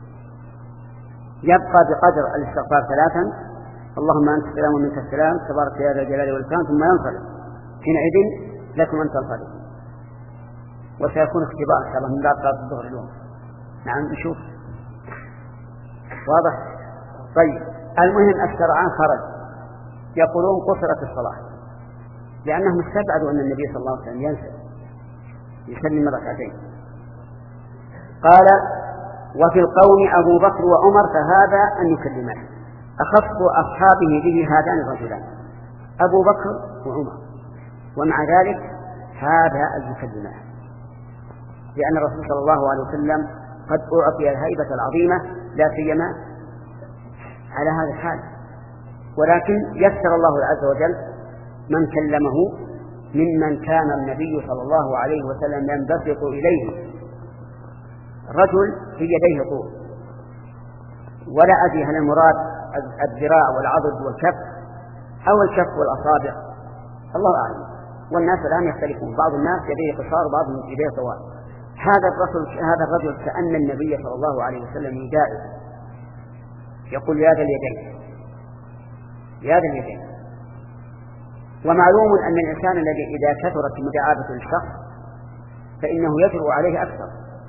يبقى بقدر الاستغفار ثلاثا اللهم أنت السلام ومنك السلام تبارك يا ذا الجلال والإكرام ثم ينصرف. حينئذ لكم أن تنصرفوا وسيكون اختبار إن شاء الله من بعد صلاة الظهر اليوم. نعم نشوف واضح. طيب المهم السرعان خرج يقولون قصرت الصلاة لأنهم استبعدوا أن النبي صلى الله عليه وسلم ينسى يسلم ركعتين. قال وفي القوم أبو بكر وعمر فهذا أن يكلمه أخف أصحابه به هذان الرجلان أبو بكر وعمر ومع ذلك هذا أن يكلمه لأن الرسول صلى الله عليه وسلم قد أعطي الهيبة العظيمة لا سيما على هذا الحال. ولكن يسر الله عز وجل من كلمه ممن كان النبي صلى الله عليه وسلم ينبسط إليه رجل في يديه طول ولا أدري هل المراد الذراع والعضد والكف أو الكف والأصابع الله أعلم. والناس الآن يختلفون بعض الناس يديه قصار وبعضهم يديه طوال. هذا الرجل هذا الرجل كأن النبي صلى الله عليه وسلم يداعي يقول يا ذا اليدين يا ذا اليدين. ومعلوم أن الإنسان الذي إذا كثرت مداعبة الشخص فإنه يجرؤ عليه أكثر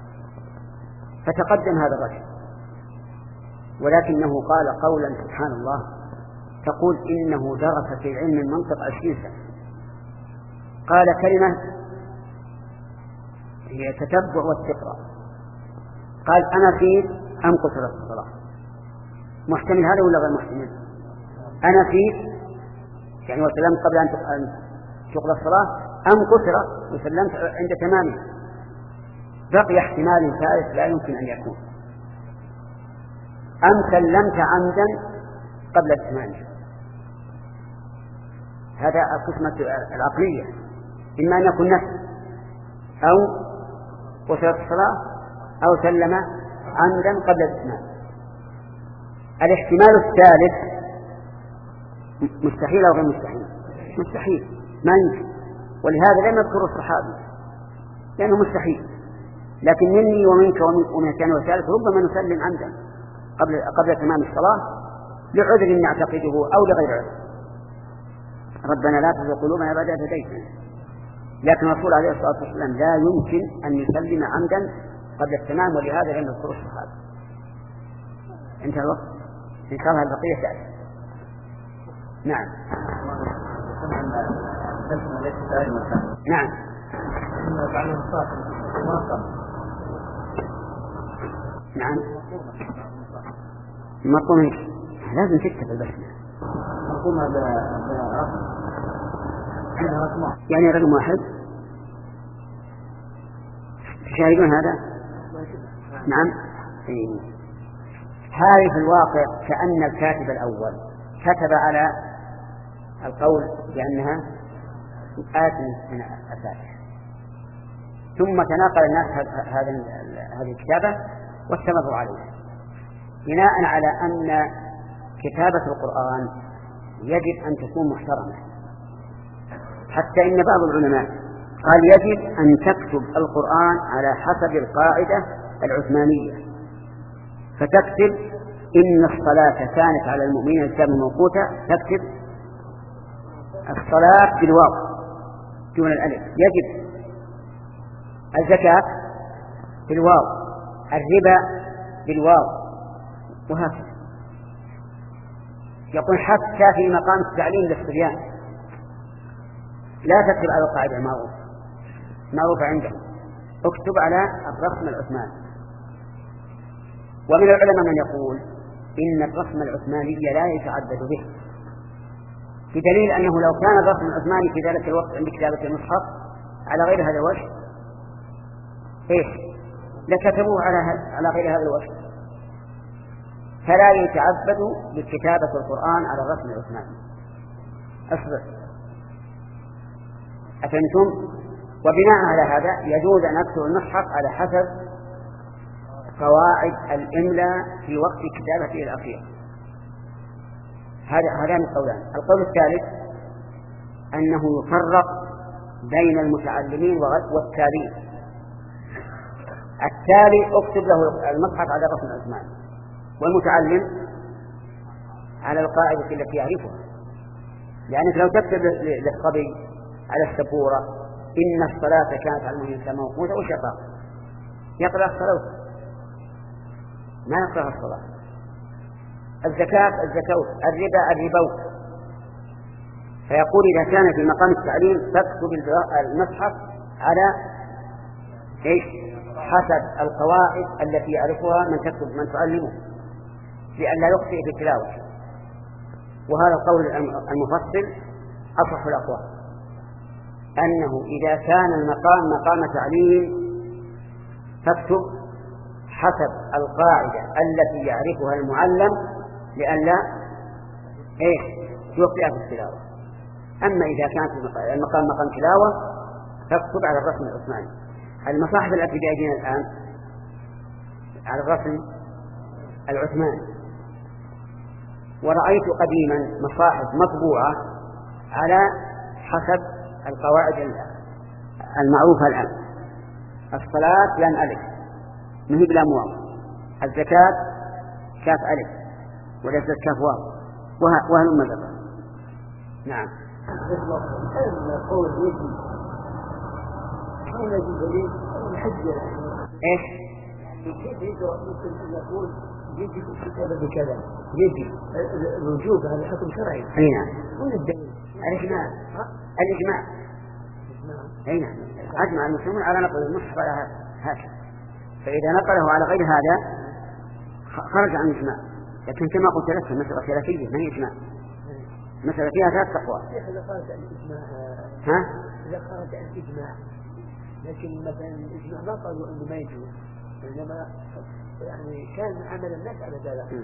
فتقدم هذا الرجل ولكنه قال قولا سبحان الله تقول إنه درس في علم المنطق عشرين سنة. قال كلمة هي تتبع واستقراء قال أنا فيه أم قصرت الصلاة. محتمل هذا ولا غير محتمل؟ أنا فيه يعني وسلمت قبل أن تقضى الصلاة أم قصرت وسلمت عند تمامه. بقي احتمال ثالث لا يمكن أن يكون أم سلمت عمدا قبل التمام. هذا القسمة العقلية إما أن يكون نفس أو قصرت الصلاة أو سلم عمدا قبل التمام. الاحتمال الثالث مستحيل أو غير مستحيل؟ مستحيل ما يمكن. ولهذا لم يذكر الصحابي لأنه مستحيل. لكن مني ومنك ومن الثاني والثالث ربما نسلم عمدا قبل قبل تمام الصلاة لعذر نعتقده أو لغير عذر. ربنا لا تزغ قلوبنا بعد إذ هديتنا. لكن الرسول عليه الصلاة والسلام لا يمكن أن يسلم عمدا قبل التمام ولهذا لم يذكر الصحابة. انتهى الوقت إن شاء الله البقية تأتي. نعم نعم نعم المرقوم ايش؟ لازم تكتب البسمة مرقومة برقم يعني رقم واحد. تشاهدون هذا؟ نعم إيه. هذه في الواقع كأن الكاتب الأول كتب على القول بأنها آت من الفاتحة ثم تناقل الناس هذه الكتابة واستمروا عليها بناء على أن كتابة القرآن يجب أن تكون محترمة. حتى إن بعض العلماء قال يجب أن تكتب القرآن على حسب القاعدة العثمانية فتكتب إن الصلاة كانت على المؤمنين كتابا موقوتا تكتب الصلاة بالواو دون الألف. يجب الزكاة بالواو الربا بالواو وهكذا. يقول حتى في مقام التعليم للصبيان لا تكتب على القاعدة المعروف معروف عندهم، اكتب على الرسم العثماني. ومن العلماء من يقول إن الرسم العثماني لا يتعبد به، بدليل أنه لو كان الرسم العثماني في ذلك الوقت عند كتابة المصحف على غير هذا الوجه إيش لكتبوه على على غير هذا الوجه، فلا يتعبد بكتابة القرآن على الرسم العثماني. أصبر أفهمتم؟ وبناء على هذا يجوز أن أكتب المصحف على حسب قواعد الإملاء في وقت كتابته الأخير. هذا هذان القولان. القول الثالث أنه يفرق بين المتعلمين والتالين. التالي اكتب له المصحف على الرسم العثماني، والمتعلم على القاعدة التي يعرفها. لأنك لو تكتب للصبي على السبورة إن الصلاة كانت على المؤمنين موقوتا وشقاق، يقرأ الصلاة ما يقرأ الصلاة، الزكاة الزكاة، الربا الربوت. فيقول إذا كان في مقام التعليم تكتب المصحف على إيش حسب القواعد التي يعرفها من تكتب من تعلمه لئلا يخطئ في التلاوة. وهذا القول المفصل أصح الأقوال، أنه إذا كان المقام مقام تعليم فاكتب حسب القاعدة التي يعرفها المعلم لئلا إيه يخطئ في التلاوة. أما إذا كانت المقام مقام تلاوة فاكتب على الرسم العثماني. المصاحف التي بأيدينا الآن على الرسم العثماني، ورأيت قديما مصاحف مطبوعة على حسب القواعد المعروفة الآن. الصلاة لام ألف مهي بلا واو، الزكاة كاف ألف وليست كاف واو، وهل المذهب. نعم. إيش؟ كيف يمكن أن يقول يجب الكتابة بكذا؟ يجب الوجوب هذا حكم شرعي. أي نعم. وين الدليل؟ الإجماع. الإجماع. أي نعم. أجمع المسلمون على نقل المصحف على هكذا، فإذا نقله على غير هذا خرج عن الإجماع. لكن كما قلت لك المسألة خلافية ما هي إجماع، مسألة فيها ثلاث تقوى. إذا خرج عن الإجماع ها؟ إذا خرج عن الإجماع، لكن مثلا الإجماع ما قالوا إنه ما يجوز، إنما يعني كان عمل الناس على ذلك.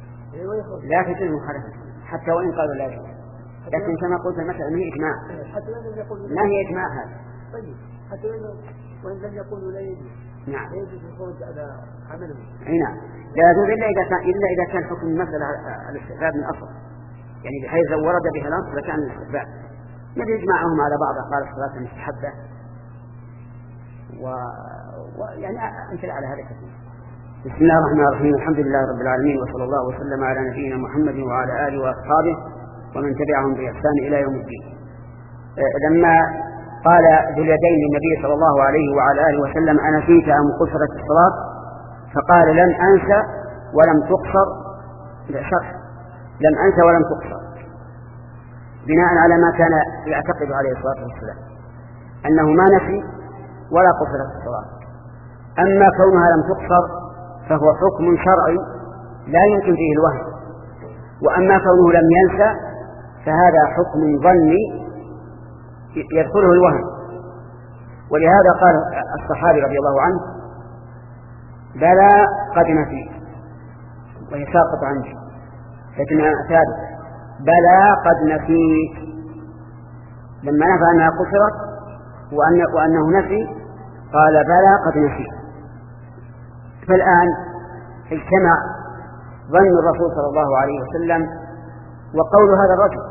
لا تجوز المخالفة حتى وإن قالوا لا يجوز، لكن كما قلت المسألة ما هي إجماع. حتى وإن لم يقولوا ما هي إجماع هذا. طيب حتى وإن لم يقولوا لا يجوز. نعم. لا يجوز الخروج على عمله. أي نعم. لا يجوز إلا إذا كان إلا إذا كان حكم المسألة الاستحباب من أصل، يعني بحيث لو ورد بها الأصل لكان الاستحباب. الذي يجمعهم على بعض قال الصلاة مستحبة و... و... يعني أمثل على هذا كثير. بسم الله الرحمن الرحيم، الحمد لله رب العالمين، وصلى الله وسلم على نبينا محمد وعلى آله وأصحابه ومن تبعهم بإحسان إلى يوم الدين. لما قال ذو اليدين للنبي صلى الله عليه وعلى آله وسلم أنسيت أم قصرت الصلاة؟ فقال لم أنسى ولم تقصر، شرح لم أنسى ولم تقصر، بناء على ما كان يعتقد عليه الصلاة والسلام أنه ما نسي ولا قصرت الصلاة. أما كونها لم تقصر فهو حكم شرعي لا يمكن فيه الوهم، وأما كونه لم ينسى فهذا حكم ظني يدخله الوهم. ولهذا قال الصحابي رضي الله عنه بلى قد نسيت، وهي ساقط عنه لكنها ثابتة، بلى قد نسيت، لما نفى أنها قصرت وأن وأنه نسي قال بلى قد نسيت. فالآن اجتمع ظن الرسول صلى الله عليه وسلم وقول هذا الرجل،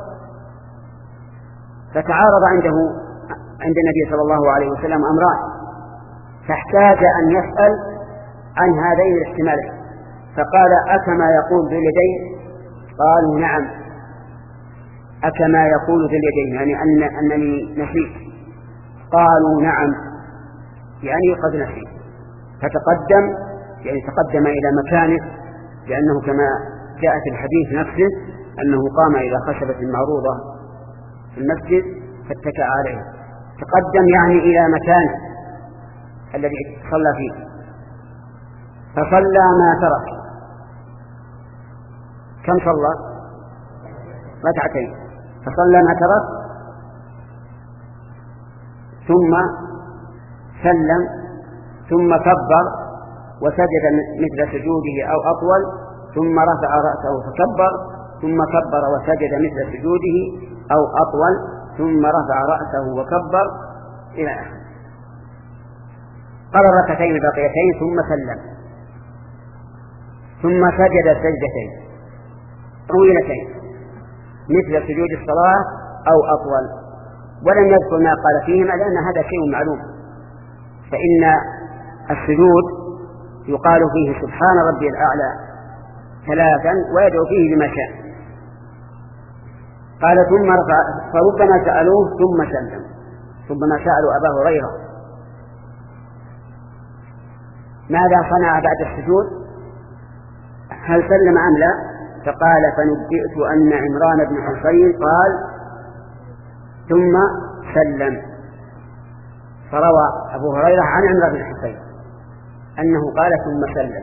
فتعارض عنده عند النبي صلى الله عليه وسلم أمران، فاحتاج أن يسأل عن هذين الاحتمالين، فقال أكما يقول ذو اليدين؟ قالوا نعم أكما يقول ذو اليدين، يعني أن أنني نسيت. قالوا نعم يعني قد نسيت. فتقدم يعني تقدم إلى مكانه لأنه كما جاء في الحديث نفسه أنه قام إلى خشبة معروضة في المسجد فاتكأ عليه، تقدم يعني إلى مكانه الذي صلى فيه فصلى ما ترك. كم صلى؟ ركعتين. فصلى ما ترك ثم سلم ثم كبر وسجد مثل سجوده أو أطول ثم رفع رأسه فكبر ثم كبر وسجد مثل سجوده أو أطول ثم رفع رأسه وكبر إلى آخره. قال الركعتين الباقيتين ثم سلم ثم سجد سجدتين طويلتين مثل سجود الصلاة أو أطول، ولم يذكر ما قال فيهما لأن هذا شيء معلوم. فإن السجود يقال فيه سبحان ربي الأعلى ثلاثا ويدعو فيه بما شاء. قال ثم رفع، فربما سألوه ثم سلم، ربما سألوا أبا هريرة ماذا صنع بعد السجود هل سلم أم لا؟ فقال فنبئت أن عمران بن حصين قال ثم سلم. فروى أبو هريرة عن عمران بن حصين أنه قال ثم سلم.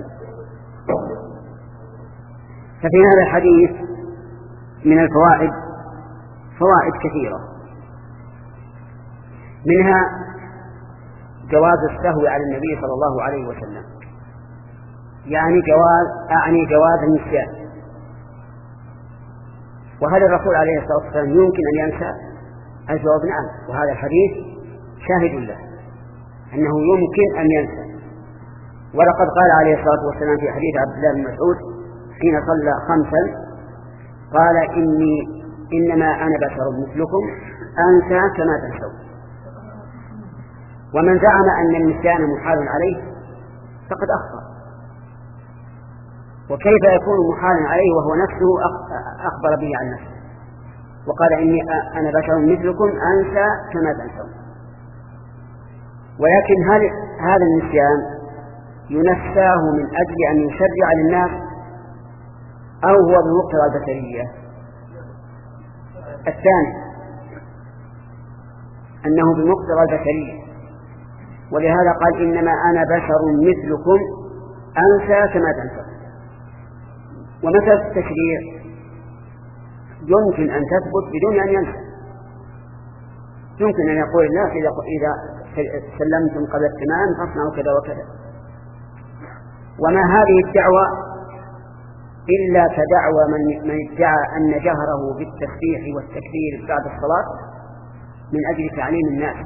ففي هذا الحديث من الفوائد فوائد كثيرة، منها جواز السهو على النبي صلى الله عليه وسلم، يعني جواز أعني جواز النسيان. وهل الرسول عليه الصلاة والسلام يمكن أن ينسى؟ الجواب نعم، وهذا الحديث شاهد له أنه يمكن أن ينسى. ولقد قال عليه الصلاة والسلام في حديث عبد الله بن مسعود حين صلى خمسا قال إني إنما أنا بشر مثلكم أنسى كما تنسون. ومن زعم أن النسيان محال عليه فقد أخطأ. وكيف يكون محالا عليه وهو نفسه أخبر به عن نفسه وقال إني أنا بشر مثلكم أنسى كما تنسون. ولكن هل هذا النسيان ينساه من أجل أن يشرع للناس أو هو بمقتضى البشرية؟ الثاني أنه بمقتضى البشرية، ولهذا قال إنما أنا بشر مثلكم أنسى كما تنسون. ومثل التشريع يمكن أن تثبت بدون أن ينسى. يمكن أن يقول الناس إذا سلمتم قبل التمام فاصنعوا كذا وكذا. وما هذه الدعوة إلا كدعوى من ادعى أن جهره بالتسبيح والتكبير بعد الصلاة من أجل تعليم الناس.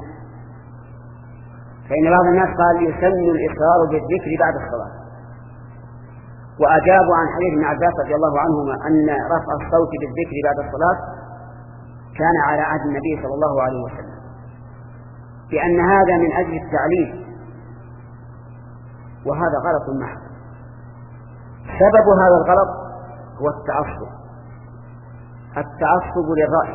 فإن بعض الناس قال يسن الإصرار بالذكر بعد الصلاة، وأجابوا عن حديث ابن عباس رضي الله عنهما أن رفع الصوت بالذكر بعد الصلاة كان على عهد النبي صلى الله عليه وسلم، بأن هذا من أجل التعليم، وهذا غلط محض. سبب هذا الغلط هو التعصب التعصب للرأي،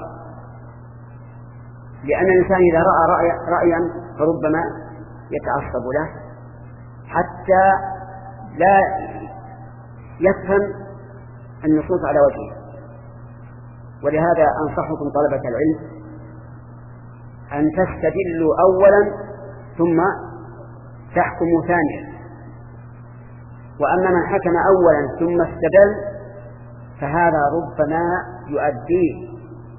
لأن الإنسان إذا رأى رأي رأيا فربما يتعصب له حتى لا يفهم النصوص على وجهه. ولهذا أنصحكم طلبة العلم أن تستدلوا أولا ثم تحكموا ثانيا. وأما من حكم أولا ثم استدل فهذا ربما يؤديه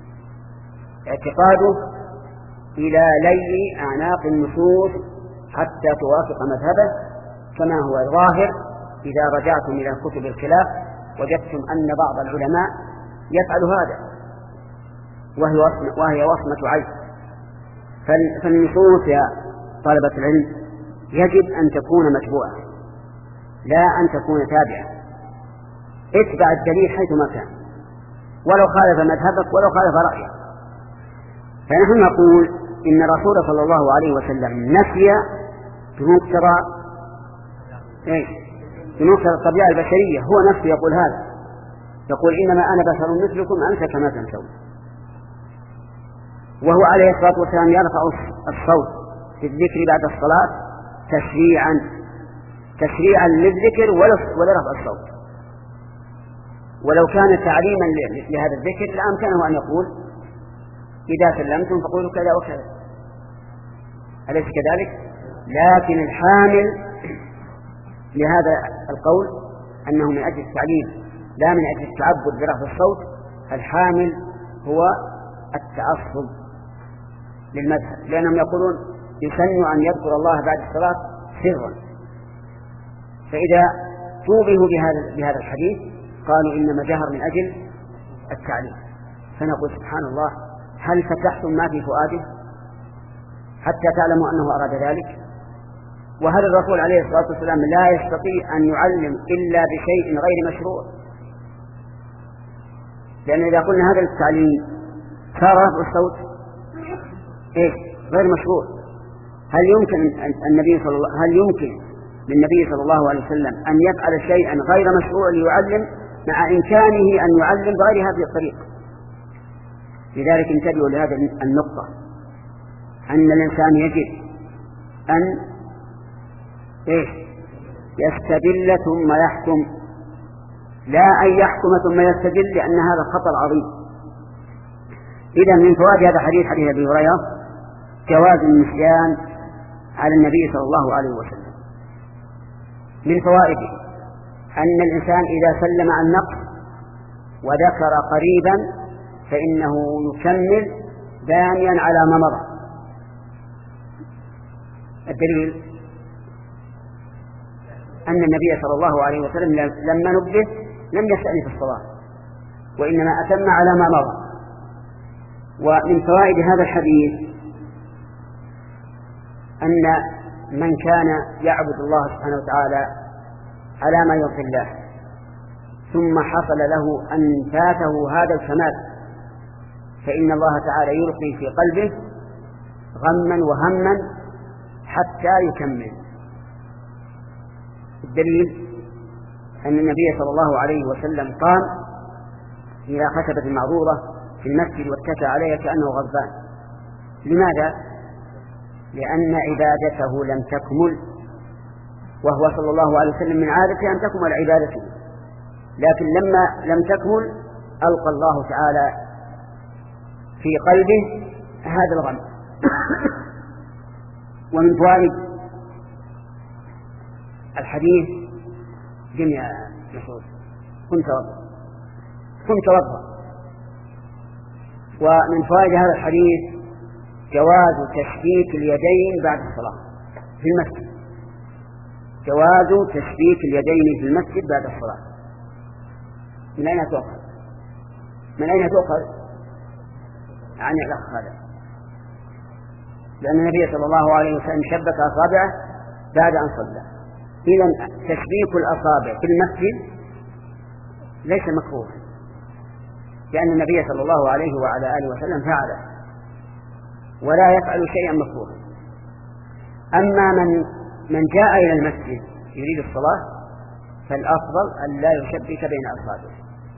اعتقاده إلى لي أعناق النصوص حتى توافق مذهبه، كما هو الظاهر إذا رجعتم إلى كتب الخلاف وجدتم أن بعض العلماء يفعل هذا، وهي وصمة, وهي وصمة عين. فالنصوص يا طلبة العلم يجب أن تكون متبوعة لا أن تكون تابعة. اتبع الدليل حيثما كان ولو خالف مذهبك ولو خالف رأيك. فنحن نقول إن الرسول صلى الله عليه وسلم نسي بمقتضى إيه؟ بمقتضى الطبيعة البشرية، هو نفسه يقول هذا، يقول إنما أنا بشر مثلكم أنسى كما تنسون. وهو عليه الصلاة والسلام يرفع الصوت في الذكر بعد الصلاة تشريعا تشريعا للذكر ولرفع الصوت، ولو كان تعليما لهذا الذكر لأمكنه أن يقول إذا سلمتم فقولوا كذا وكذا، أليس كذلك؟ لكن الحامل لهذا القول أنه من أجل التعليم لا من أجل التعبد برفع الصوت، الحامل هو التعصب للمذهب، لأنهم يقولون يسن أن يذكر الله بعد الصلاة سرا، فإذا توبهوا بهذا, بهذا الحديث قالوا إنما جهر من أجل التعليم. فنقول سبحان الله، هل فتحتم ما في فؤاده حتى تعلموا أنه أراد ذلك؟ وهل الرسول عليه الصلاة والسلام لا يستطيع أن يعلم إلا بشيء غير مشروع؟ لأن إذا قلنا هذا التعليم صار رفع الصوت إيه؟ غير مشروع. هل يمكن النبي صلى الله هل يمكن للنبي صلى الله عليه وسلم أن يفعل شيئا غير مشروع ليعلم مع إمكانه أن يعلم بغير هذه الطريقة؟ لذلك انتبهوا لهذه النقطة، أن الإنسان يجب أن إيه؟ يستدل ثم يحكم، لا أن يحكم ثم يستدل، لأن هذا خطر عظيم. إذا من فوائد هذا الحديث حديث أبي هريرة جواز النسيان على النبي صلى الله عليه وسلم. من فوائده أن الإنسان إذا سلم عن نقص وذكر قريبا فإنه يكمل بانيا على ما مضى. الدليل أن النبي صلى الله عليه وسلم لما نبه لم يستأنف الصلاة وإنما أتم على ما مضى. ومن فوائد هذا الحديث أن من كان يعبد الله سبحانه وتعالى على ما يرضي الله ثم حصل له أن فاته هذا الكمال فإن الله تعالى يلقي في قلبه غما وهما حتى يكمل. الدليل أن النبي صلى الله عليه وسلم قام إلى خشبة معروضة في المسجد واتكى عليها كأنه غضبان. لماذا؟ لأن عبادته لم تكمل، وهو صلى الله عليه وسلم من عادته أن تكمل عبادته، لكن لما لم تكمل ألقى الله تعالى في قلبه هذا الغم. ومن فوائد الحديث جميع نصوص كنت وضع كنت وضع ومن فوائد هذا الحديث جواز تشبيك اليدين بعد الصلاة في المسجد، جواز تشبيك اليدين في المسجد بعد الصلاة. من أين تؤخذ؟ من أين تؤخذ؟ عن الأخ هذا، لأن النبي صلى الله عليه وسلم شبك أصابعه بعد أن صلى. إذن تشبيك الأصابع في المسجد ليس مكروها، لأن النبي صلى الله عليه وعلى آله وسلم فعله ولا يفعل شيئا مكروها. أما من من جاء إلى المسجد يريد الصلاة فالأفضل أن لا يشبك بين أصابعه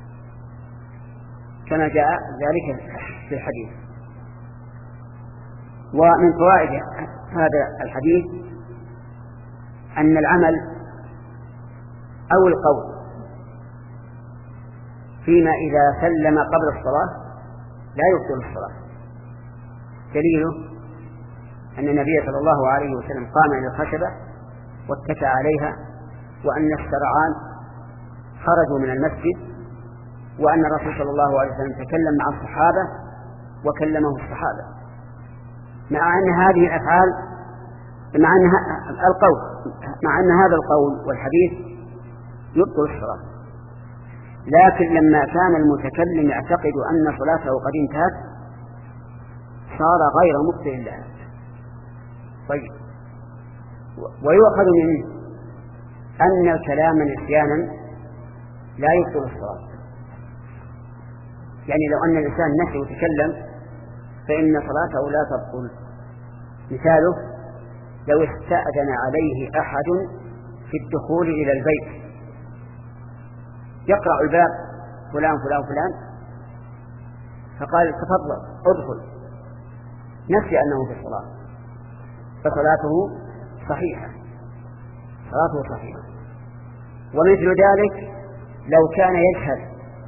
كما جاء ذلك في الحديث. ومن فوائد هذا الحديث أن العمل أو القول فيما إذا سلم قبل الصلاة لا يبطل الصلاة. دليله أن النبي صلى الله عليه وسلم قام إلى الخشبة واتكى عليها، وأن السرعان خرجوا من المسجد، وأن الرسول صلى الله عليه وسلم تكلم مع الصحابة وكلمه الصحابة، مع أن هذه الأفعال مع أن القول مع أن هذا القول والحديث يبطل الصلاة، لكن لما كان المتكلم يعتقد أن صلاته قد انتهت صار غير مبطل لها. طيب، ويؤخذ منه أن الكلام نسيانا لا يبطل الصلاة، يعني لو أن الإنسان نسي وتكلم فإن صلاته لا تبطل. مثاله لو استأذن عليه أحد في الدخول إلى البيت، يقرأ الباب فلان فلان فلان فقال تفضل ادخل، نسي أنه في الصلاة، فصلاته صحيحة صلاته صحيحة. ومثل ذلك لو كان يجهل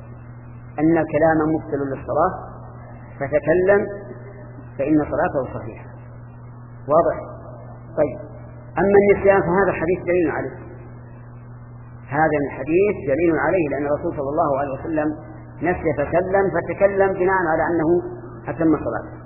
أن الكلام مبطل للصلاة فتكلم فإن صلاته صحيحة. واضح؟ طيب، أما النسيان فهذا الحديث دليل عليه، هذا الحديث دليل عليه، لأن الرسول صلى الله عليه وسلم نسي فسلم فتكلم بناء على أنه أتم صلاته.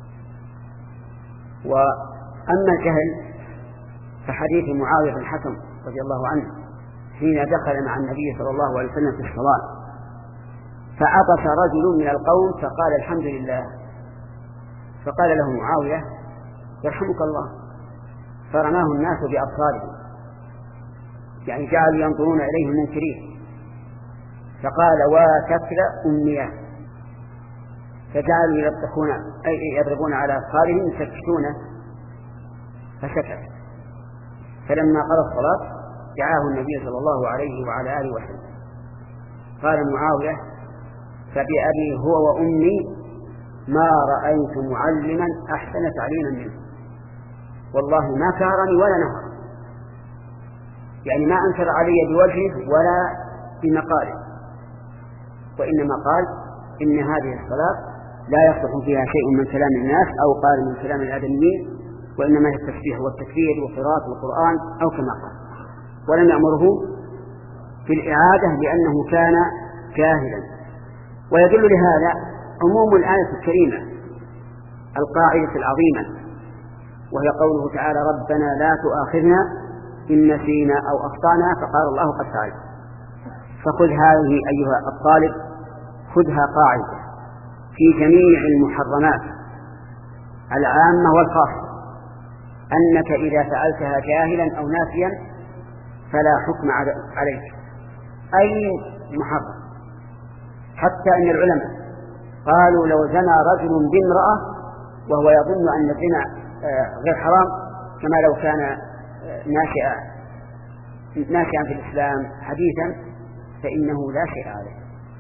وأما الجهل فحديث معاوية بن الحكم رضي الله عنه حين دخل مع النبي صلى الله عليه وسلم في الصلاة فعطس رجل من القوم فقال الحمد لله، فقال له معاوية يرحمك الله، فرماه الناس بأبصارهم، يعني جعلوا ينظرون إليه منكرين، فقال وكسر أمياه، فجعلوا يلطخون أي يضربون على أبصارهم يسكتونه فسكت. فلما قضى الصلاة دعاه النبي صلى الله عليه وعلى آله وسلم، قال معاوية فبأبي هو وأمي ما رأيت معلما أحسن تعليما منه، والله ما كهرني ولا نهر، يعني ما أنكر علي بوجهه ولا بمقاله، وإنما قال إن هذه الصلاة لا يصلح فيها شيء من كلام الناس أو قال من كلام الآدميين، وإنما هي التسبيح والتكبير وقراءة القرآن أو كما قال، ولم يأمره في الإعادة لأنه كان جاهلا. ويدل لهذا عموم الآية الكريمة القاعدة العظيمة، وهي قوله تعالى ربنا لا تؤاخذنا إن نسينا أو أخطأنا، فقال الله قد فعلت. فخذ هذه أيها الطالب، خذها قاعدة في جميع المحرمات العامة والخاصة، أنك إذا فعلتها جاهلا أو ناسيا فلا حكم عليك أي محرم. حتى أن العلماء قالوا لو زنى رجل بامرأة وهو يظن أن الزنا غير حرام، كما لو كان ناشئا ناشئا في الإسلام حديثا، فإنه لا شيء عليه.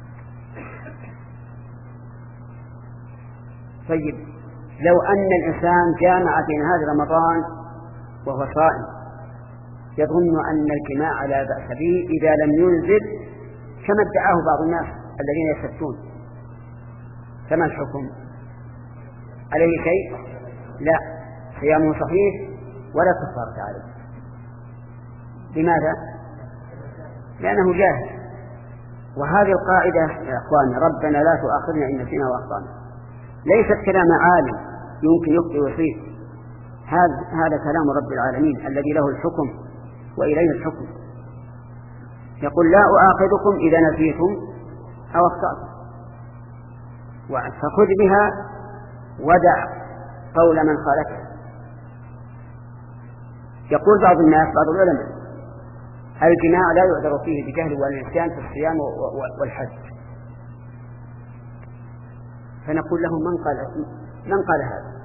طيب، لو أن الإنسان جامع بين هذا رمضان وهو صائم يظن أن الجماع لا بأس به إذا لم ينزل كما ادعاه بعض الناس الذين يستفتون، فما الحكم؟ عليه شيء؟ لا، صيامه صحيح ولا كفارة عليه. لماذا؟ لأنه جاهل. وهذه القاعدة يا أخواني ربنا لا تؤاخذنا إن نسينا وأخطأنا ليست كلام عالم يمكن يخطئ ويصيب، هذا هذا كلام رب العالمين الذي له الحكم وإليه الحكم. يقول لا أؤاخذكم إذا نسيتم أو أخطأتم، فخذ بها ودع قول من خالفه. يقول بعض الناس بعض العلماء الجماع لا يعذر فيه بجهل ولا نسيان في الصيام والحج، فنقول لهم من قال من قال هذا؟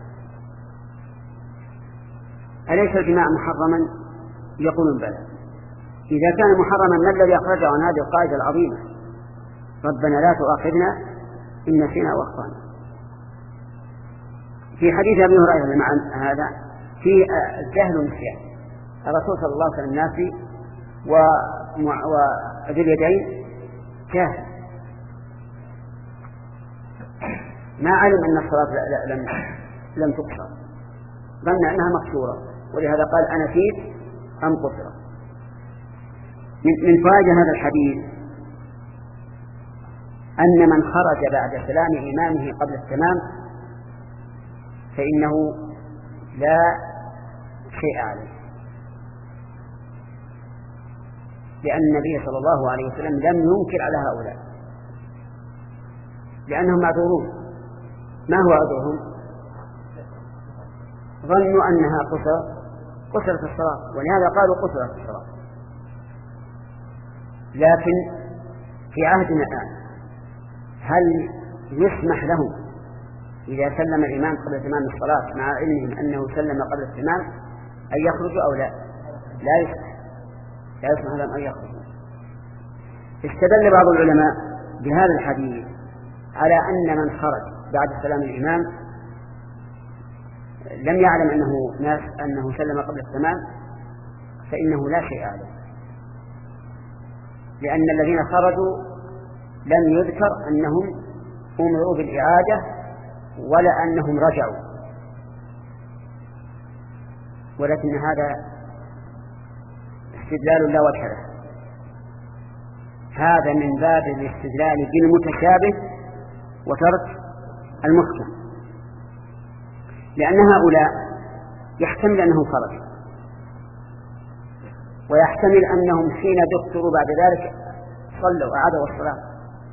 أليس الجماع محرما؟ يقولون بلى. إذا كان محرما ما الذي أخرجه عن هذه القاعدة العظيمة ربنا لا تؤاخذنا إن نسينا وأخطأنا؟ في حديث أبي هريرة مع هذا في الجهل والنسيان، الرسول صلى الله عليه وسلم ناسي وذي اليدين جاهل ما علم أن الصلاة لم لم تقصر، ظن أنها مقصورة، ولهذا قال أنا نسيت أم قصرت. من فائدة هذا الحديث أن من خرج بعد سلام إمامه قبل التمام فإنه لا شيء عليه، لأن النبي صلى الله عليه وسلم لم ينكر على هؤلاء لأنهم معذورون. ما هو عذرهم؟ ظنوا أنها قصر قصرت الصلاة، ولهذا قالوا قصرت الصلاة. لكن في عهدنا الآن هل يسمح لهم إذا سلم الإمام قبل تمام الصلاة مع علمهم أنه سلم قبل التمام أن يخرجوا أو لا؟ لا يسمح لا يسمح لهم أن يخرجوا. استدل بعض العلماء بهذا الحديث على أن من خرج بعد سلام الإمام لم يعلم أنه ناس أنه سلم قبل التمام فإنه لا شيء عليه، لأن الذين خرجوا لم يذكر أنهم أمروا بالإعادة ولا أنهم رجعوا، ولكن هذا استدلال لا وجه له. هذا من باب الاستدلال بالمتشابه وترك المحكم، لأن هؤلاء يحتمل أنهم خرجوا، ويحتمل أنهم حين ذكروا بعد ذلك صلوا أعادوا الصلاة،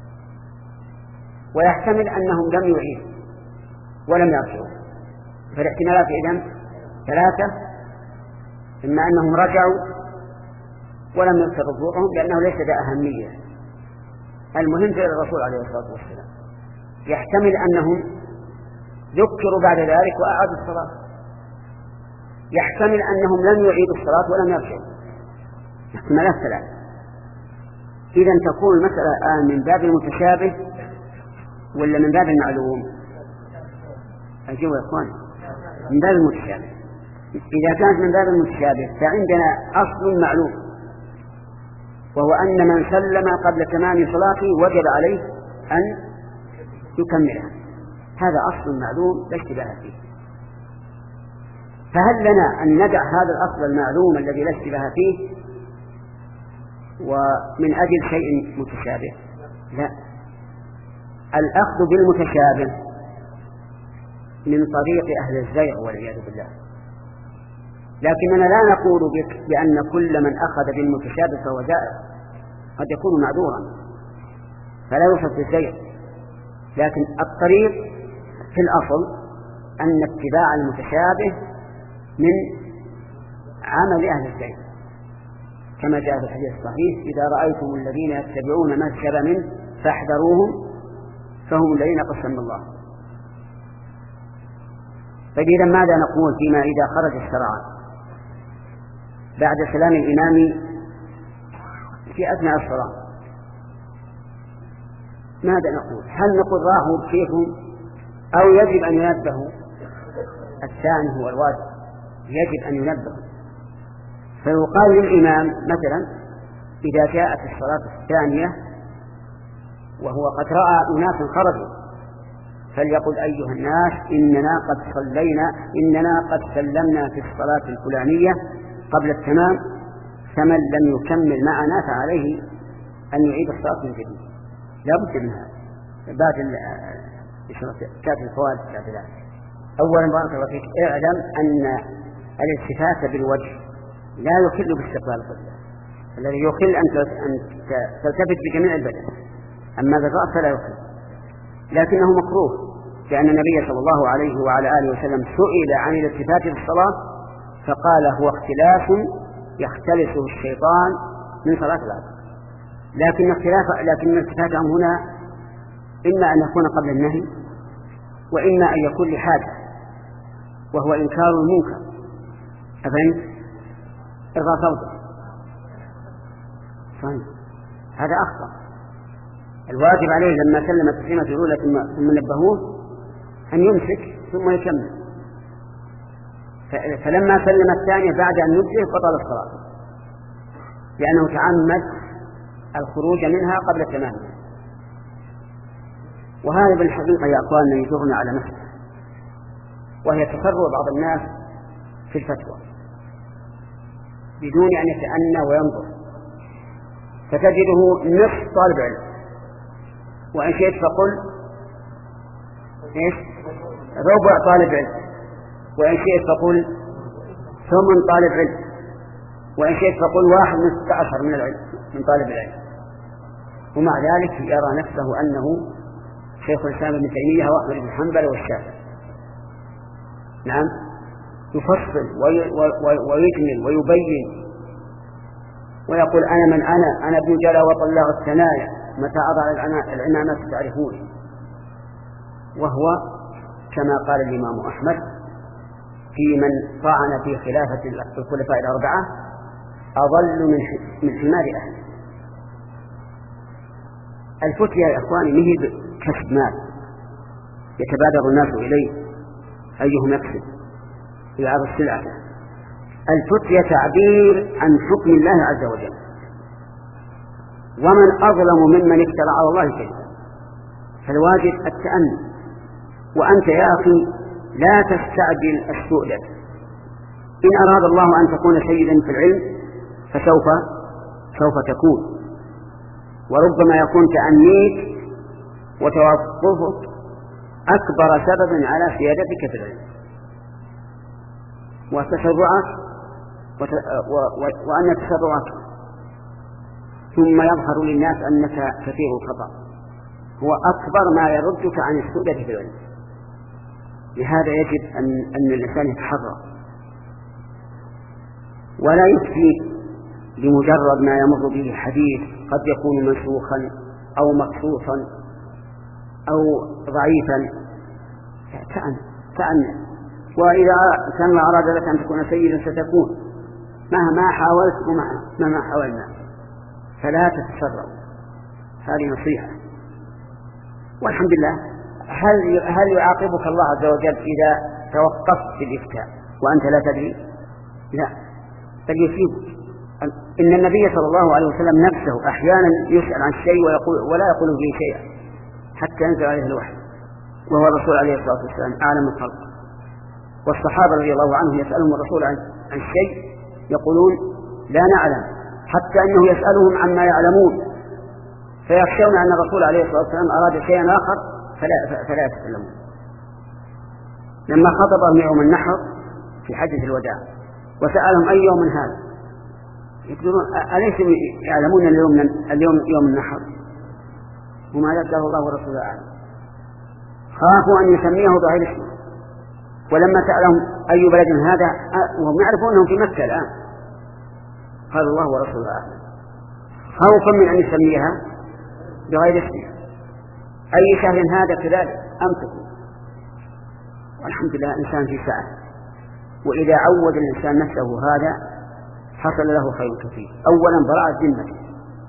ويحتمل أنهم لم يعيدوا ولم يرجعوا. فالاحتمالات إذن ثلاثة: إما أنهم رجعوا ولم يذكر رجوعهم لأنه ليس ذا أهمية، المهم فعل الرسول عليه الصلاة والسلام. يحتمل أنهم ذكروا بعد ذلك وأعادوا الصلاة، يحتمل أنهم لم يعيدوا الصلاة ولم يرجعوا. احتمالات ثلاثة. إذن تكون المسألة الآن من باب المتشابه ولا من باب المعلوم؟ أجيبوا يا إخوان، من باب المتشابه. إذا كانت من باب المتشابه فعندنا أصل معلوم، وهو أن من سلم قبل تمام صلاته وجب عليه أن يكملها. هذا أصل معلوم لا اشتباه فيه. فهل لنا أن ندع هذا الأصل المعلوم الذي لا اشتباه فيه ومن أجل شيء متشابه؟ لا. الأخذ بالمتشابه من طريق أهل الزيغ والعياذ بالله، لكننا لا نقول بك بأن كل من أخذ بالمتشابه فهو زائغ، قد يكون معذورا فلا يوصف بالزيغ. لكن الطريق في الأصل أن اتباع المتشابه من عمل أهل الزيغ، كما جاء في الحديث الصحيح: إذا رأيتم الذين يتبعون ما تشابه منه فاحذروهم فهم الذين قسم الله. فإذا ماذا نقول فيما إذا خرج الشرعان بعد سلام الإمام في أثناء الصلاة؟ ماذا نقول؟ هل نقول راحوا بكيفهم أو يجب أن ينبهوا؟ الثاني هو الواجب، يجب أن ينبهوا. فيقال للإمام مثلا إذا جاءت الصلاة الثانية وهو قد رأى أناس خرجوا فليقل: أيها الناس، إننا قد صلينا إننا قد سلمنا في الصلاة الفلانية قبل التمام، فمن لم يكمل معنا فعليه أن يعيد الصلاة من جديد. لا بد من هذا. بعد كتاب الفوائد بعد ذلك. أولا بارك الله فيك، اعلم أن الالتفات بالوجه لا يخل باستقبال القبلة. الذي يخل أن تلتفت بجميع البدن، أما بالرأس فلا يخل، لكنه مكروه، لأن النبي صلى الله عليه وعلى آله وسلم سئل عن الالتفات في الصلاة فقال: هو اختلاف يختلسه الشيطان من صلاة العصر. لكن اختلاف لكن الالتفاتهم هنا إما أن يكون قبل النهي، وإما أن يكون لحاجة، وهو إنكار المنكر. أفهمت؟ إرضاء صوته. صحيح، هذا أخطأ. الواجب عليه لما سلم التسليمة الأولى ثم نبهوه أن يمسك ثم يكمل، فلما سلم الثانية بعد أن يمسك بطل الصلاة، لأنه تعمد الخروج منها قبل تمامها. وهذا بالحقيقة يا أخواننا يجرنا على مسألة، وهي تسرع بعض الناس في الفتوى بدون أن يتأنى وينظر، فتجده نصف طالب علم، وإن شئت فقل إيش ربع طالب علم، وإن شئت فقل ثمن طالب علم، وإن شئت فقل واحد من ستة عشر من العلم من طالب العلم، ومع ذلك يرى نفسه أنه شيخ الإسلام ابن تيمية وأحمد بن حنبل والشافعي. نعم، يفصل ويجمل ويبين ويقول: أنا من أنا أنا ابن جلا وطلع الثنايا، متى أضع العمامة تعرفون. وهو كما قال الإمام أحمد في من طعن في خلافة الخلفاء الأربعة: أضل من حمار أهل. الفتية يا إخواني مهي كسب مال يتبادر الناس إليه أيهم يكسب يعرض السلعة. الفتية تعبير عن حكم الله عز وجل، ومن أظلم ممن افترى على الله كذبا. فالواجب التأني. وأنت يا أخي لا تستعجل السؤدد. إن أراد الله أن تكون سيدا في العلم فسوف سوف تكون، وربما يكون تأنيك وتوقفك أكبر سبب على سيادتك في العلم، وتسرعك وت... و... و... وأن تسرعك ثم يظهر للناس أنك كثير الخطأ هو أكبر ما يردك عن السؤدد في العلم. لهذا يجب أن, أن الإنسان يتحرى، ولا يكفي بمجرد ما يمر به حديث قد يكون منسوخا أو مقصوصا أو ضعيفا. تأن تأن وإذا كان الله أراد لك أن تكون سيدا ستكون مهما حاولت ومهما حاولنا، فلا تتسرع. هذه نصيحة. والحمد لله. هل هل يعاقبك الله عز وجل إذا توقفت في الإفتاء وأنت لا تدري؟ لا، بل يصيبك. إن النبي صلى الله عليه وسلم نفسه أحيانا يسأل عن شيء ويقول ولا يقول فيه شيئا حتى ينزل عليه الوحي، وهو الرسول عليه الصلاة والسلام أعلم الخلق. والصحابة رضي الله عنهم يسألهم الرسول عن عن شيء يقولون لا نعلم، حتى أنه يسألهم عما يعلمون فيخشون أن الرسول عليه الصلاة والسلام أراد شيئا آخر فلا, فلا يتكلمون. لما خطبهم يوم النحر في حجة الوداع وسألهم أي يوم هذا، يقولون أليسوا يعلمون اليوم اليوم يوم النحر؟ وما ذكره الله ورسوله أعلم. خافوا أن يسميه بغير اسمه. ولما سألهم أي بلد هذا وهم يعرفون أنهم في مكة الآن، قال الله ورسوله أعلم، خوفا من أن يسميها بغير اسمها. أي شهر هذا كذلك أمسكوا. والحمد لله الإنسان في سعة، وإذا عود الإنسان نفسه هذا حصل له خير كثير. أولا براءة ذمته،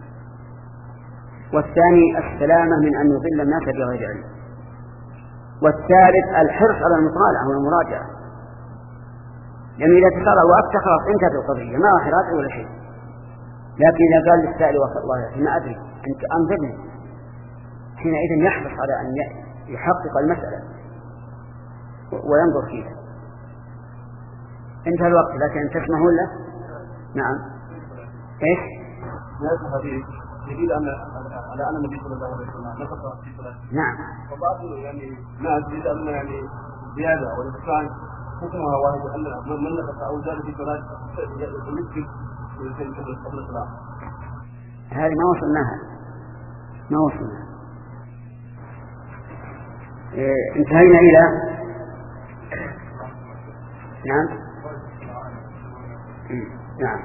والثاني السلامة من أن يضل الناس بغير علم، والثالث الحرص على المطالعة والمراجعة. لأن إذا تسرع وقت خلاص انتهت القضية، ما راح يراجع ولا شيء. لكن إذا قال للسائل والله يا أخي ما أدري أنت أنظرني، حينئذ يحرص على أن يحقق المسألة وينظر فيها. انتهى الوقت، لكن تسمحون له؟ نعم. ايش؟ هذا الحديث يدل على على ان النبي صلى الله عليه وسلم نفق في صلاته. نعم. وبعض يعني ناس يسالون يعني زياده والانسان حكمها واحد، ان من نفق او زاد في صلاته يمكن قبل الصلاه. هذه ما وصلناها ما وصلنا. إيه انتهينا إلى نعم نعم.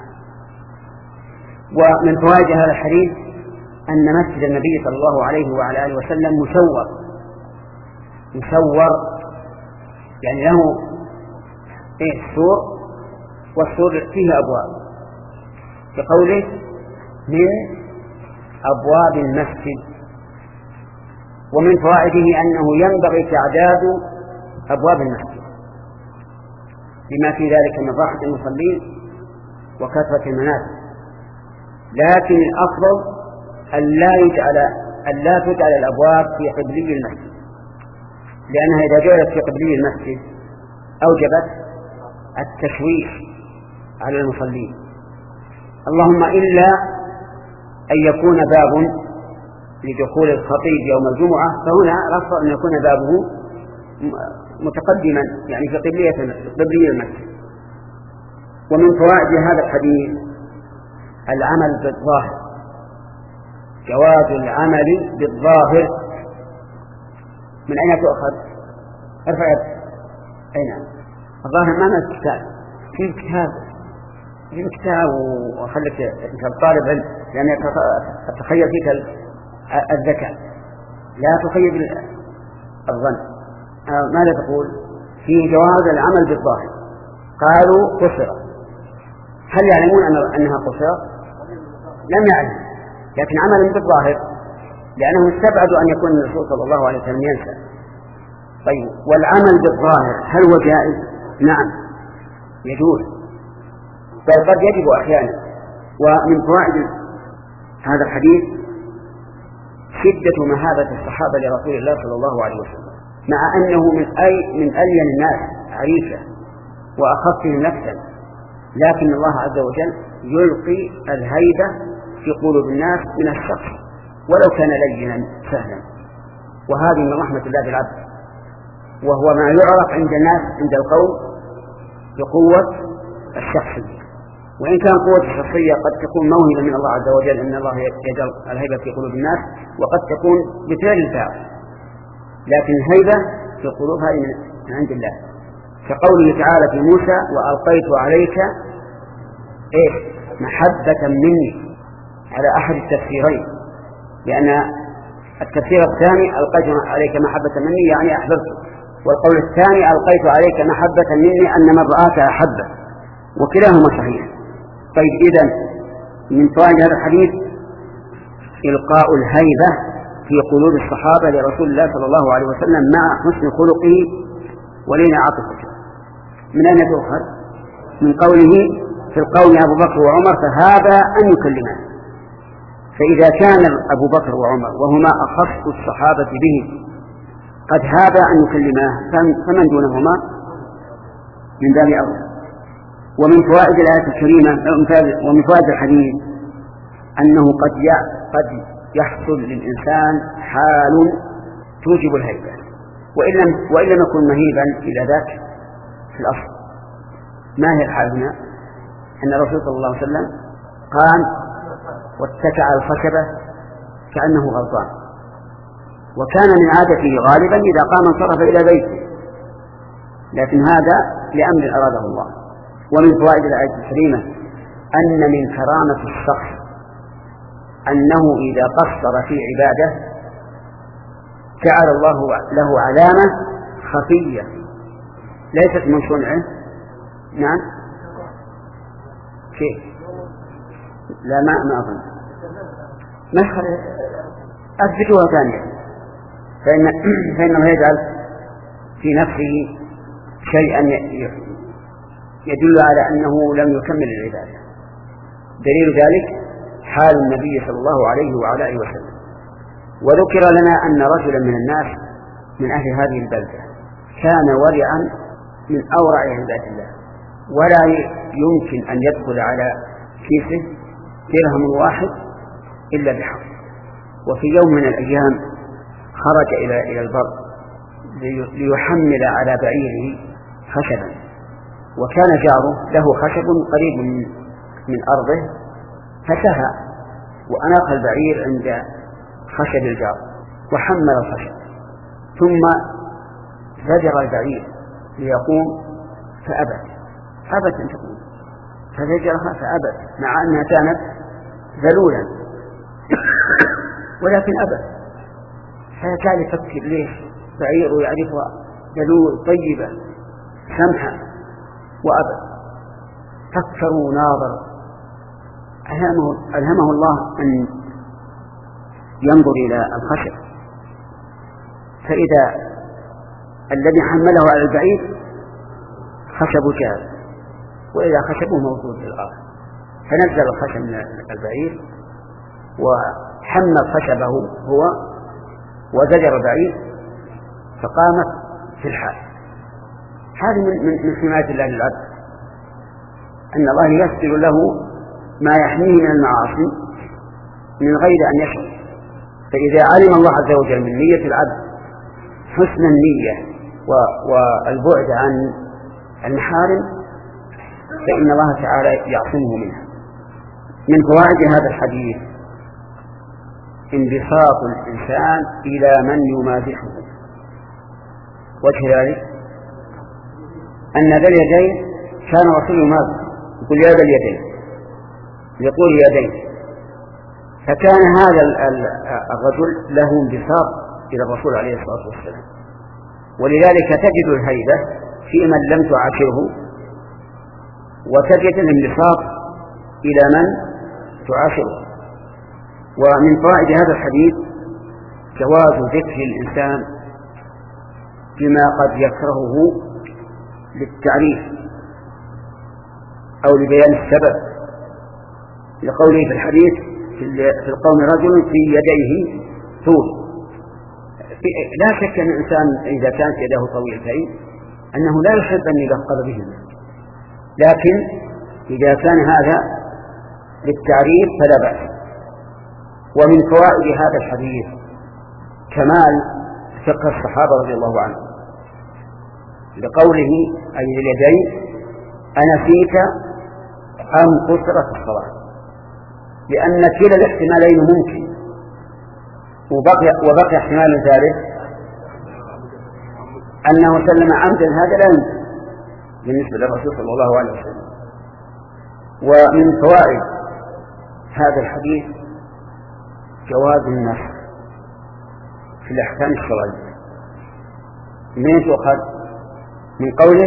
ومن فوائد هذا الحديث أن مسجد النبي صلى الله عليه وعلى آله وسلم مشور مشور يعني له إيه سور، والسور فيه أبواب، بقوله من أبواب المسجد. ومن فوائده أنه ينبغي تعداد أبواب المسجد لما في ذلك من راحة المصلين وكثرة المنازل، لكن الأفضل أن لا يجعل أن لا تجعل الأبواب في قبلي المسجد، لأنها إذا جعلت في قبلي المسجد أوجبت التشويش على المصلين، اللهم إلا أن يكون باب لدخول الخطيب يوم الجمعة، فهنا الأفضل أن يكون بابه متقدما يعني في قبلية المسجد. ومن فوائد هذا الحديث العمل بالظاهر، جواز العمل بالظاهر. من أين تؤخذ؟ ارفع يدك. أين؟ الظاهر ما من الكتاب، في كتاب في كتاب وخلك أنت الطالب علم، يعني تخيل فيك الذكاء لا تخيل الظن. ماذا تقول؟ في جواز العمل بالظاهر. قالوا قصرت، هل يعلمون أنها قصرت؟ لم يعلم، لكن عمل بالظاهر لأنهم استبعدوا أن يكون الرسول صلى الله عليه وسلم ينسى. طيب، والعمل بالظاهر هل هو جائز؟ نعم يجوز، بل قد يجب أحيانا. ومن فوائد هذا الحديث شدة مهابة الصحابة لرسول الله صلى الله عليه وسلم، مع أنه من أي من ألين الناس عريفة وأخفهم نفسا، لكن الله عز وجل يلقي الهيبة في قلوب الناس من الشخص ولو كان لينا سهلا، وهذه من رحمة الله بالعبد، وهو ما يعرف عند الناس عند القوم بقوة الشخصية. وإن كان قوة الشخصية قد تكون موهبة من الله عز وجل، إن الله يجعل الهيبة في قلوب الناس، وقد تكون بفعل الفاعل، لكن الهيبة في القلوب هذه من عند الله، كقوله تعالى في موسى: وألقيت عليك إيه محبة مني، على أحد التفسيرين، لأن التفسير الثاني ألقيت عليك محبة مني يعني أحببته، والقول الثاني ألقيت عليك محبة مني أن من رآك أحبه، وكلاهما صحيح. طيب إذن من فوائد هذا الحديث إلقاء الهيبة في قلوب الصحابة لرسول الله صلى الله عليه وسلم مع حسن خلقه ولين عاطفته. من أين تؤخذ؟ من قوله في القول أبو بكر وعمر فهذا أن يكلمان، فإذا كان أبو بكر وعمر وهما أخص الصحابة به قد هذا أن يكلماه، فمن دونهما من باب أولى. ومن فوائد الآية الكريمة ومن فوائد الحديث أنه قد قد يحصل للإنسان حال توجب الهيبة، وإن لم وإن لم يكن مهيبا إلى ذاك في الأصل. ما هي الحال هنا؟ أن الرسول صلى الله عليه وسلم قام واتكى على الخشبة كأنه غضبان، وكان من عادته غالبا إذا قام انصرف إلى بيته، لكن هذا لأمر أراده الله. ومن فوائد الآية الكريمة أن من كرامة الشخص أنه إذا قصر في عبادة جعل الله له علامة خفية ليست من صنعه. نعم كيف؟ لا ما ما أظن مسخر أثبتها ثانية، فإن فإنه يجعل في نفسه شيئا يدل على أنه لم يكمل العبادة. دليل ذلك حال النبي صلى الله عليه وعلى آله وسلم. وذكر لنا أن رجلا من الناس من أهل هذه البلدة كان ورعا من أورع عباد الله، ولا يمكن أن يدخل على كيسه درهم واحد إلا بحق. وفي يوم من الأيام خرج إلى إلى البر ليحمل على بعيره خشبا، وكان جاره له خشب قريب من, من أرضه، فسهى وأناق البعير عند خشب الجار وحمل الخشب، ثم زجر البعير ليقوم فأبت أبت أن تقوم، فزجرها فأبت مع أنها كانت ذلولا ولكن أبت. فكان يفكر ليش بعير يعرفها ذلول طيبة سمحة وأبت. فكر وناظر، ألهمه, ألهمه الله أن ينظر إلى الخشب، فإذا الذي حمله على البعير خشب جاز، وإذا خشبه موجود في الأرض، فنزل الخشب من البعير وحمل خشبه هو وزجر البعير فقامت في الحال. هذه من, من, من حماية الله للعبد، أن الله يسر له ما يحميه من المعاصي من غير أن يشعر. فإذا علم الله عز وجل من نية العبد حسن النية والبعد عن المحارم فإن الله تعالى يعصمه منها. من فوائد هذا الحديث انبساط الإنسان إلى من يمازحه. وجه ذلك أن ذا اليدين كان رسول يمازح يقول يا ذا اليدين، يقول يدين، فكان هذا الرجل له انبساط إلى الرسول عليه الصلاة والسلام. ولذلك تجد الهيبة في من لم تعاشره، وتجد الانبساط إلى من تعاشره. ومن فوائد هذا الحديث جواز ذكر الإنسان بما قد يكرهه للتعريف أو لبيان السبب، لقوله في الحديث في القوم رجل في يديه طول. لا شك أن الإنسان إذا كانت يداه طويلتين أنه لا يحب أن يلقب بهما، لكن إذا كان هذا للتعريف فلا بأس. ومن فوائد هذا الحديث كمال فقه الصحابة رضي الله عنهم لقوله أي اليدين أنسيت أم قصرت الصلاة، لأن كلا الاحتمالين ممكن، وبقي, وبقي احتمال ثالث أنه سلم عمدا، هذا لا يمكن بالنسبة للرسول صلى الله عليه وسلم. ومن فوائد هذا الحديث جواز النسخ في الأحكام الشرعية. من تؤخذ؟ من قوله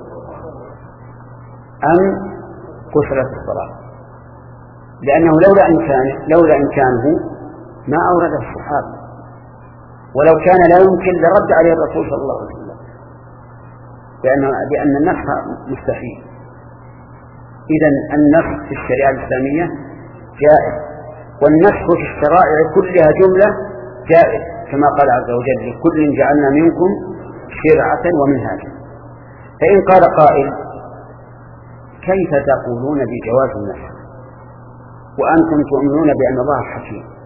أم كثرت الصلاة، لأنه لولا إمكانه لولا إمكانه ما أورده الصحابة، ولو كان لا يمكن لرد عليه الرسول صلى الله عليه وسلم، لأن لأن النسخ مستحيل. إذن النسخ في الشريعة الإسلامية جائز، والنسخ في الشرائع كلها جملة جائز، كما قال عز وجل لكل جعلنا منكم شرعة ومنهاجا. فإن قال قائل كيف تقولون بجواز النسخ وأنتم تؤمنون بأن الله حكيم؟